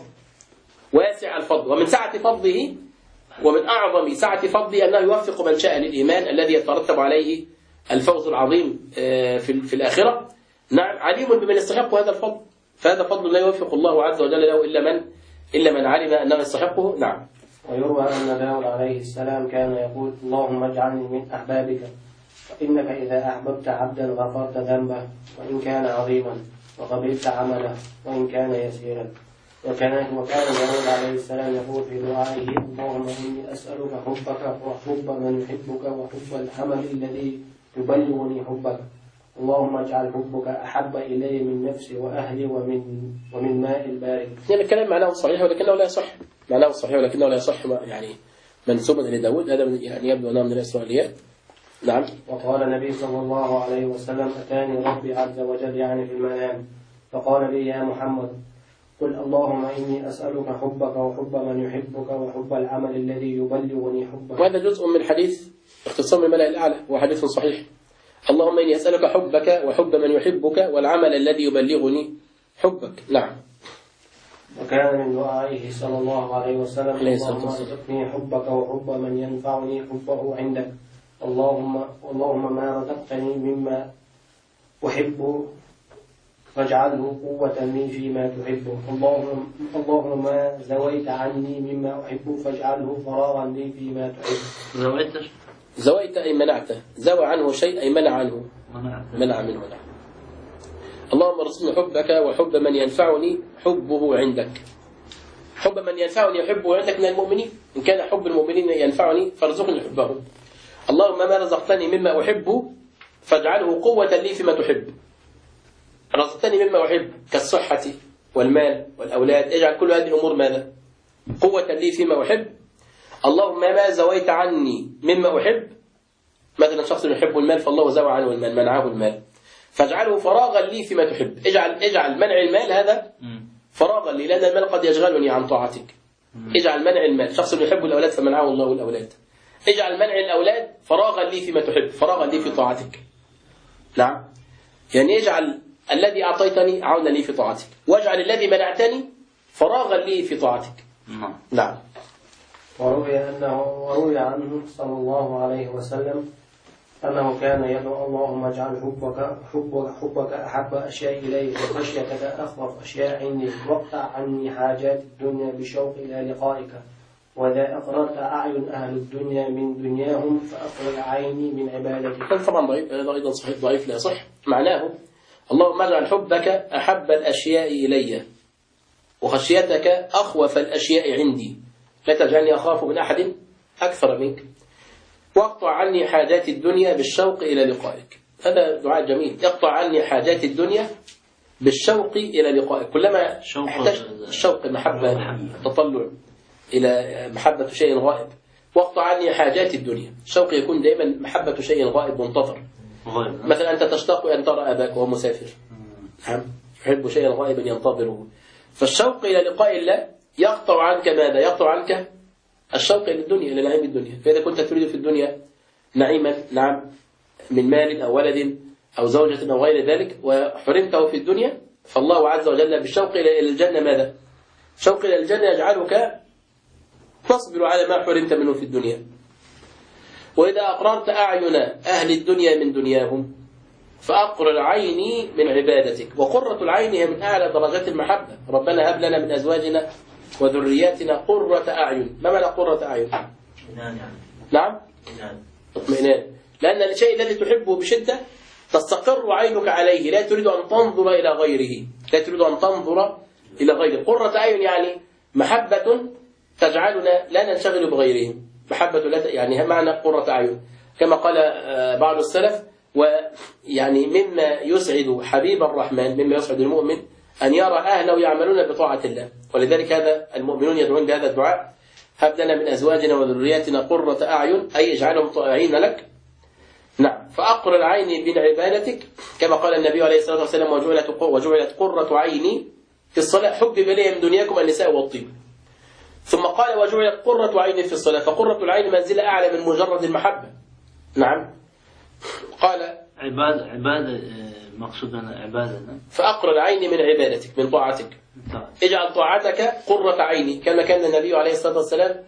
ومن سعة فضله ومن أعظم سعة فضله أنه يوفق من شاء للإيمان الذي يترتب عليه الفوز العظيم في الآخرة. نعم. عليم بمن يستحق هذا الفضل، فهذا فضل لا يوفق الله عز وجل له إلا من علم أنه يستحقه. نعم. ويروى أن داود عليه السلام كان يقول: اللهم اجعلني من أحبابك، فإنك إذا أحببت عبدا غفرت ذنبه وإن كان عظيما، وقبلت عمله وإن كان يسيرا. وكان داود عليه السلام يقول في دعائه: اللهم إني أسألك حبك وحب من يحبك وحب العمل الذي يبلغني حبك، اللهم اجعل حبك أحب إلي من نفسي وأهلي ومن ماء البارد. يعني الكلام معناه صحيح ولكنه لا يصح، يعني منسوبا لداود، هذا يعني يبدو أنه من الإسرائيليات. نعم. وقال النبي صلى الله عليه وسلم: أتاني ربي عز وجل يعني في المنام فقال لي: يا محمد قل اللهم إني أسألك حبك وحب من يحبك وحب العمل الذي يبلغني حبك. وهذا جزء من حديث اختصام الملأ الأعلى، وحديث صحيح. اللهم إني أسألك حبك وحب من يحبك والعمل الذي يبلغني حبك. نعم. وكان من دعائه صلى الله عليه وسلم: عليه الصلاة اللهم والسلام. ارزقني حبك وحب من ينفعني حبه عندك. اللهم ما رزقتني مما أحب فاجعله قوة لي فيما تحبه. اللهم ما زويت عني مما أحب فاجعله فراغا لي فيما تحب. زويتش زويت أي منعته، زوى عنه شيء أي منع عنه، منع منه. نعم. اللهم ارزقني حبك وحب من ينفعني حبه عندك. حب من ينفعني يحبه عندك من المؤمنين، إن كان حب المؤمنين ينفعني فارزقني حبهم. اللهم ما رزقتني مما أحب فاجعله قوة لي فيما تحب. رزقتني مما أحب كالصحة والمال والأولاد، اجعل كل هذه الأمور ماذا؟ قوة لي فيما أحب. اللهم ما زويت عني مما أحب، مثلا شخص يحب المال فالله زوى عنه المال، منعه المال، فاجعله فراغا لي فيما تحب. اجعل منع المال هذا فراغا لي، لأن المال قد يشغلني عن طاعتك. اجعل منع المال، شخص يحب الأولاد فمنعه الله الأولاد، اجعل منع الأولاد فراغا لي فيما تحب، فراغا لي في طاعتك. نعم، يعني اجعل الذي أعطيتني عونا لي في طاعتك، واجعل الذي منعتني فراغا لي في طاعتك. نعم. وروي عنه صلى الله عليه وسلم أنه كان يدعو: اللهم اجعل حبك أحب أشياء إلي وخشيتك أخوف أشياء عندي، واقطع عني حاجات الدنيا بشوق إلى لقائك، وإذا أقررت أعين أهل الدنيا من دنياهم فأقرر عيني من عبادتك. هذا طبعا ضعيف، هذا أيضا صحيح ضعيف لا يصح. معناه: اللهم اجعل حبك أحب الأشياء إلي وخشيتك أخوف الأشياء عندي، لا تجعلني أخاف من أحد أكثر منك، واقطع عني حاجات الدنيا بالشوق إلى لقائك. هذا دعاء جميل. اقطع عني حاجات الدنيا بالشوق إلى لقائك. كلما احتجت الشوق، المحبة، التطلع إلى محبة شيء غائب. واقطع عني حاجات الدنيا. الشوق يكون دائما محبة شيء غائب منتظر. مثلا أنت تشتاق أن ترى أباك وهو مسافر، يحب شيئا غائبا ينتظره. فالشوق إلى لقاء الله يقطع عنك ماذا؟ يقطع عنك الشوق إلى الدنيا، إلى نعيم الدنيا. فإذا كنت تريد في الدنيا نعيما، نعم، من مال أو ولد أو زوجة أو غير ذلك، وحرمته في الدنيا، فالله عز وجل بالشوق إلى الجنة ماذا؟ شوق إلى الجنة يجعلك تصبر على ما حرمت منه في الدنيا. وإذا أقررت أعين أهل الدنيا من دنياهم فأقرر عيني من عبادتك. وقرة العين هي من أعلى درجات المحبة. ربنا هب لنا من أزواجنا وذرياتنا قرة أعين. ما معنى قرة أعين؟ نعم؟ اطمئنان. لأن الشيء الذي تحبه بشدة تستقر عينك عليه، لا تريد أن تنظر إلى غيره، لا تريد أن تنظر إلى غيره. قرة أعين يعني محبة تجعلنا لا ننشغل بغيرهم، محبة لا يعني معنى قرة أعين. كما قال بعض السلف: ويعني مما يسعد حبيب الرحمن، مما يسعد المؤمن أن يرى أهله يعملون بطاعة الله. ولذلك هذا المؤمنون يدعون بهذا الدعاء: هب لنا من أزواجنا وذرياتنا قرة أعين، أي اجعلهم طائعين لك. نعم. فأقرر عيني من عبادتك، كما قال النبي عليه الصلاة والسلام: وجعلت قرة عيني في الصلاة. حبب إلي من دنياكم النساء والطيب. ثم قال: وجعلت قرة عيني في الصلاة. فقرة العين منزلة أعلى من مجرد المحبة. نعم. قال: عبادة مقصود أن عبادة. فأقرر عيني من عبادتك، من طاعتك. اجعل طاعتك قرة عيني، كما كان النبي عليه الصلاة والسلام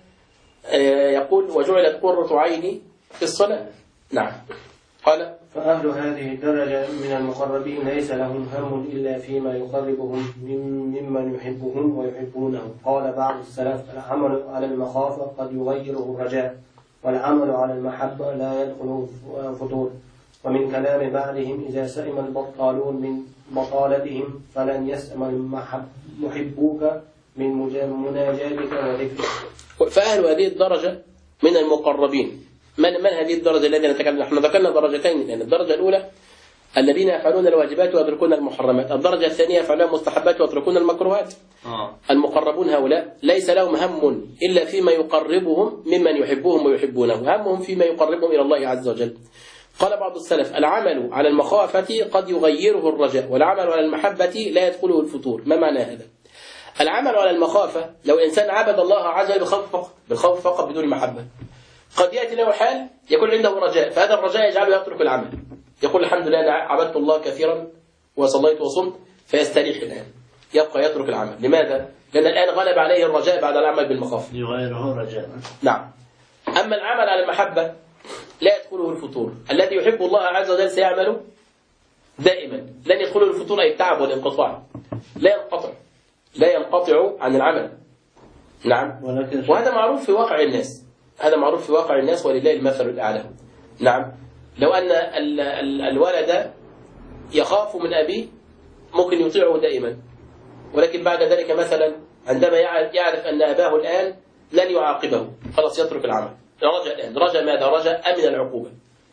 يقول: وجعلت قرة عيني في الصلاة. نعم. قال: فأهل هذه الدرجة من المقربين ليس لهم هم إلا فيما يقربهم ممن يحبهم ويحبونه. قال بعض السلف: العمل على المخافة قد يغيره الرجاء، والعمل على المحبة لا يدخله فتور. ومن كلام بعضهم: إذا سئم البطالون من بطالتهم فلن يسأم محبوك من مناجاتك وذكرك. فأهل هذه الدرجة من المقربين. من هذه الدرجة التي نتكلم؟ نحن ذكرنا درجتين، لأن الدرجة الأولى الذين يفعلون الواجبات ويتركون المحرمات، الدرجة الثانية يفعلون المستحبات ويتركون المكروهات. المقربون هؤلاء ليس لهم هم إلا فيما يقربهم ممن يحبهم ويحبونه، همهم فيما يقربهم إلى الله عز وجل. قال بعض السلف: العمل على المخافة قد يغيره الرجاء، والعمل على المحبة لا يدخله الفتور. ما معنى هذا؟ العمل على المخافة لو إنسان عبد الله عز وجل بالخوف فقط بدون محبة، قد يأتي له حال يكون عنده رجاء، فهذا الرجاء يجعله يترك العمل، يقول: الحمد لله أنا عبدت الله كثيرا وصليت وصمت، فيستريح الآن، يبقى يترك العمل. لماذا؟ لأن الآن غلب عليه الرجاء بعد العمل بالمخافة. يغيره رجاء. نعم. أما العمل على المحبة لا يدخله الفتور. الذي يحب الله عز وجل سيعمل دائما، لن يدخله الفتور أي التعب والانقطاع، لا ينقطع عن العمل. نعم. وهذا معروف في واقع الناس، هذا معروف في واقع الناس ولله المثل الأعلى. نعم. لو أن الولد يخاف من أبيه ممكن يطيعه دائما، ولكن بعد ذلك مثلا عندما يعرف أن أباه الآن لن يعاقبه خلاص يترك العمل. رجا ماذا؟ رجا أمن العقوبة،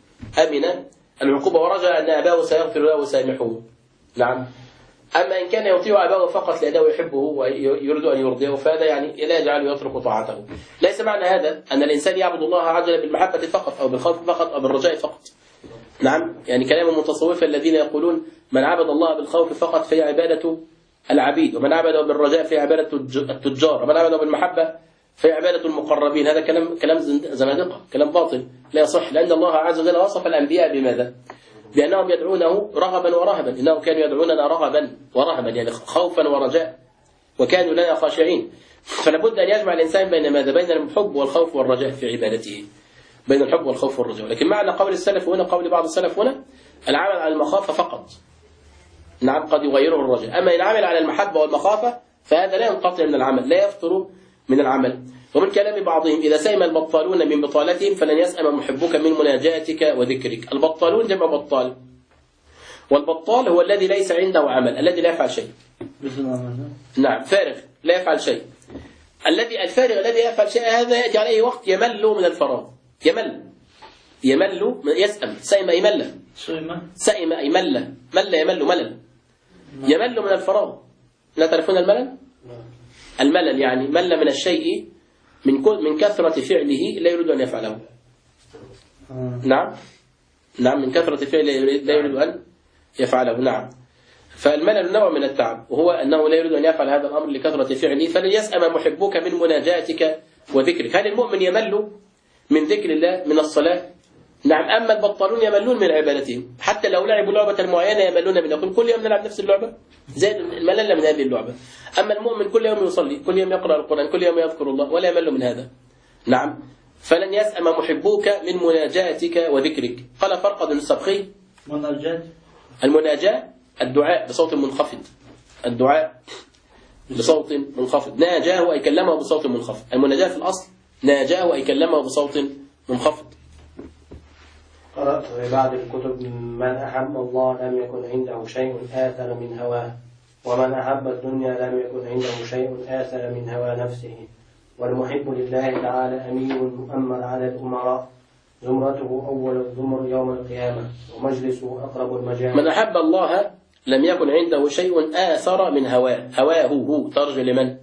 ورجا أن أباه سيغفر له وسيمحه. نعم. أما إن كان يطيع أباه فقط لأنه يحبه ويريد أن يرضيه فهذا يعني لا يجعله يترك طاعته. ليس معنى هذا أن الإنسان يعبد الله عز وجل بالمحبة فقط أو بالخوف فقط أو بالرجاء فقط. نعم. يعني كلام المتصوفة الذين يقولون من عبد الله بالخوف فقط فهي عبادة العبيد، ومن عبده بالرجاء فهي عبادة التجار، ومن عبده بالمحبة فهي عبادة المقربين. هذا كلام زنادقة، كلام باطل لا يصح، لأن الله عز وجل وصف الأنبياء بماذا؟ بأنهم يدعونه رغبا ورهبا. إنهم كانوا يدعوننا رغبا ورهبا يعني خوفا ورجاء، وكانوا لنا خاشعين. فلابد أن يجمع الإنسان بين ماذا؟ بين الحب والخوف والرجاء في عبادته، بين الحب والخوف والرجاء. لكن معنى قول السلف هنا، قول بعض السلف هنا، العمل على المخافة فقط. نعم. قد يغيره الرجاء. أما إن عمل على المحبة والمخافة فهذا لا ينقطع من العمل، لا يفتر من العمل. ومن كلام بعضهم إذا سئم البطالون من بطالتهم فلن يسأم محبك من مناجاتك وذكرك. البطالون جمع بطال، والبطال هو الذي ليس عنده عمل، الذي لا يفعل شيء. نعم. فارغ لا يفعل شيء. الفارغ الذي يفعل شيء هذا يأتي عليه وقت يمل من الفراغ، يسأم. سئم يمل، سئم يمل، يمل من الفراغ. لا تعرفون الملل؟ الملل يعني مل من الشيء من كثرة فعله لا يريد أن يفعله. نعم. من كثرة فعله لا يريد أن يفعله. نعم. فالملل نوع من التعب، وهو أنه لا يريد أن يفعل هذا الأمر لكثرة فعله. فلن يسأم محبك من مناجاتك وذكرك. هل المؤمن يمل من ذكر الله من الصلاة؟ نعم. أما البطالون يملون من عبادتهم، حتى لو لعبوا لعبة معينة يملون من يقول كل يوم نلعب نفس اللعبة، زائد الملل من هذه اللعبة. أما المؤمن كل يوم يصلي، كل يوم يقرأ القرآن، كل يوم يذكر الله، ولا يمل من هذا. نعم. فلن يسأم محبوك من مناجاتك وذكرك. قال فرقد السبخي المناجاة الدعاء بصوت منخفض، الدعاء بصوت منخفض. ناجاه أي كلمه بصوت منخفض. المناجاة في الأصل ناجاه أي كلمه بصوت منخفض. قرأت في بعض الكتب من أحب الله لم يكن عنده شيء آثر من هواه، ومن أحب الدنيا لم يكن عنده شيء آثر من هوى نفسه. والمحب لله تعالى أمير مؤمر على الأمراء، زمرته أول الزمر يوم القيامة، ومجلسه أقرب المجال. من أحب الله لم يكن عنده شيء آثر من هواه. هواه هو ترجع لمن؟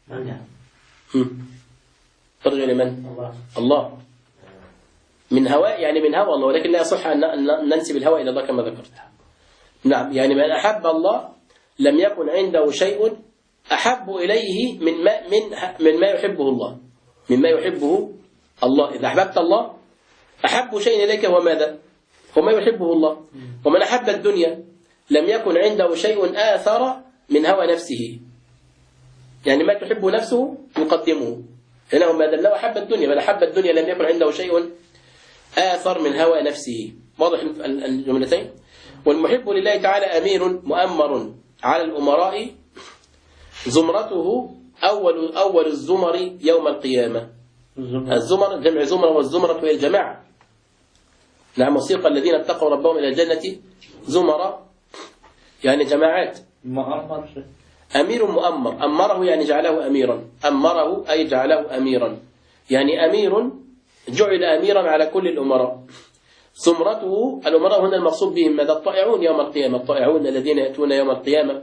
ترجع لمن؟ الله. من هواء يعني من هوى الله، ولكن لا يصح أن ننسب الهوى إلى الله كما ذكرت. نعم. يعني من أحب الله لم يكن عنده شيء أحب إليه من ما يحبه الله، مما يحبه الله. إذا أحببت الله أحب شيء إليك هو ماذا؟ هو ما يحبه الله. ومن أحب الدنيا لم يكن عنده شيء آثر من هوى نفسه، يعني ما تحب نفسه يقدمه. لأنه ما دام لو أحب الدنيا، من أحب الدنيا لم يكن عنده شيء آثر من هوى نفسه. واضح الجملتين؟ والمحب لله تعالى أمير مؤمر على الأمراء، زمرته أول الزمر يوم القيامة. الزمر جمع زمرة، والزمرة هي الجماعة. نعم. وسيق الذين اتقوا ربهم إلى الجنة زمرة يعني جماعات. أمير مؤمر، أمره يعني جعله أميرا، أمره أي جعله أميرا، يعني أمير جعل أميرا على كل الأمراء. زمرته الأمراء هنا المقصود بهم ماذا؟ الطائعون يوم القيامة. الطائعون الذين يأتون يوم القيامة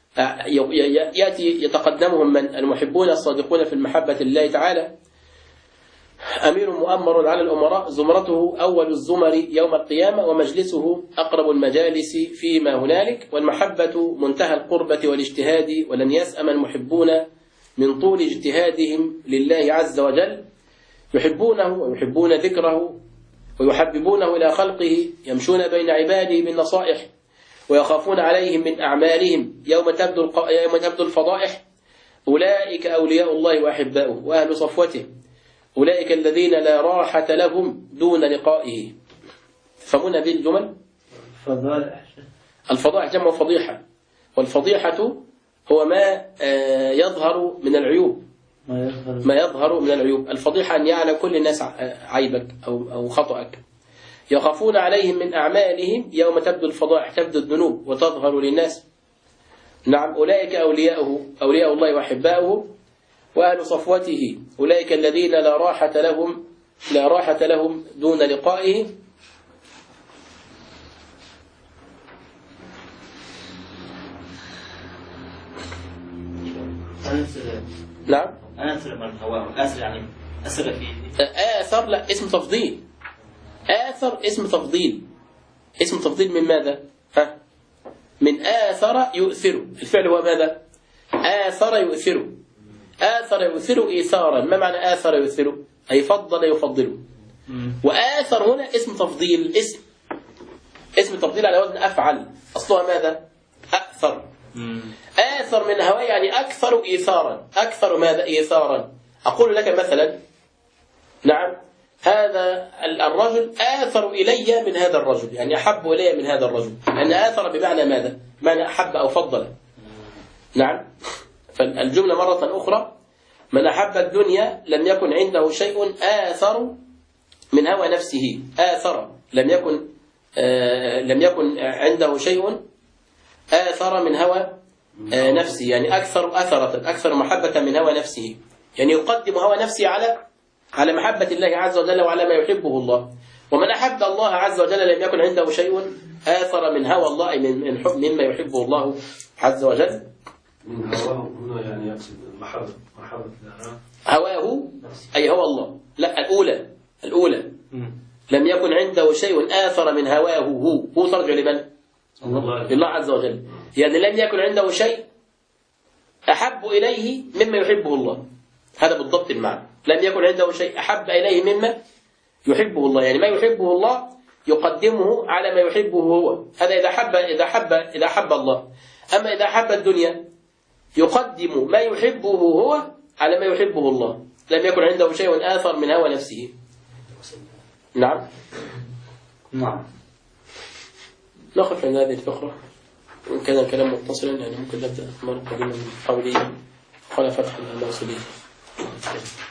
يأتي يتقدمهم من المحبون الصادقون في المحبة لله تعالى. أمير مؤمر على الأمراء، زمرته أول الزمر يوم القيامة، ومجلسه أقرب المجالس فيما هنالك. والمحبة منتهى القربة والاجتهاد، ولن يسأم المحبون من طول اجتهادهم لله عز وجل. يحبونه ويحبون ذكره ويحببونه إلى خلقه، يمشون بين عباده بالنصائح، ويخافون عليهم من أعمالهم يوم تبدو الفضائح. أولئك أولياء الله وأحباؤه وأهل صفوته أولئك الذين لا راحة لهم دون لقائه. تفهمون هذه الجمل؟ الفضائح جمع فضيحة، والفضيحة هو ما يظهر من العيوب، ما يظهر من العيوب. الفضيحة أن يعلم كل الناس عيبك أو خطأك. يخافون عليهم من أعمالهم يوم تبدو الفضائح، تبدو الذنوب وتظهر للناس. نعم، أولئك أولياء الله وأحباؤه وأهل صفوته أولئك الذين لا راحة لهم دون لقائه. نعم، آثر من هواه، آثر يعني أثر فيه. آثر لا، اسم تفضيل. آثر اسم تفضيل. اسم تفضيل من ماذا؟ من آثر يؤثر. الفعل هو ماذا؟ آثر يؤثر. آثر يؤثر إيثارا. ما معنى آثر يؤثر؟ أي فضل يفضله. وآثر هنا اسم تفضيل. اسم تفضيل على وزن أفعل، أصلها ماذا؟ أكثر. آثر من هواه يعني أكثر إيثارا. أكثر ماذا؟ إيثارا. أقول لك مثلا، نعم، هذا الرجل آثر إلي من هذا الرجل، يعني أحب إلي من هذا الرجل. لأن آثر بمعنى ماذا؟ بمعنى أحب أو فضل. نعم، فالجملة مرة أخرى: من أحب الدنيا لم يكن عنده شيء آثر من هوى نفسه. آثر لم يكن عنده شيء آثر من هوى نفسه، يعني أكثر محبة من هوى نفسه، يعني يقدم هوى نفسه على محبة الله عز وجل وعلى ما يحبه الله. ومن أحب الله عز وجل لم يكن عنده شيء آثر من هوى الله، أي مما يحبه الله عز وجل. من هواه هنا يعني يقصد المحبة هواه أي هوى الله. لا، الأولى لم يكن عنده شيء آثر من هواه. هو ترجع لمن؟ لله عز وجل. يعني لم يكن عنده شيء أحب إليه مما يحبه الله. هذا بالضبط المعنى. لم يكن عنده شيء أحب إليه مما يحبه الله، يعني ما يحبه الله يقدمه على ما يحبه هو. هذا إذا حب الله. أما إذا حب الدنيا يقدم ما يحبه هو على ما يحبه الله. لم يكن عنده شيء آثر من هوى نفسه. نعم. نخرج من هذه الفقرة، وإن كان الكلام متصلا يعني ممكن نبدأ مرة قديمة من حولية قال فتح الأماصلية.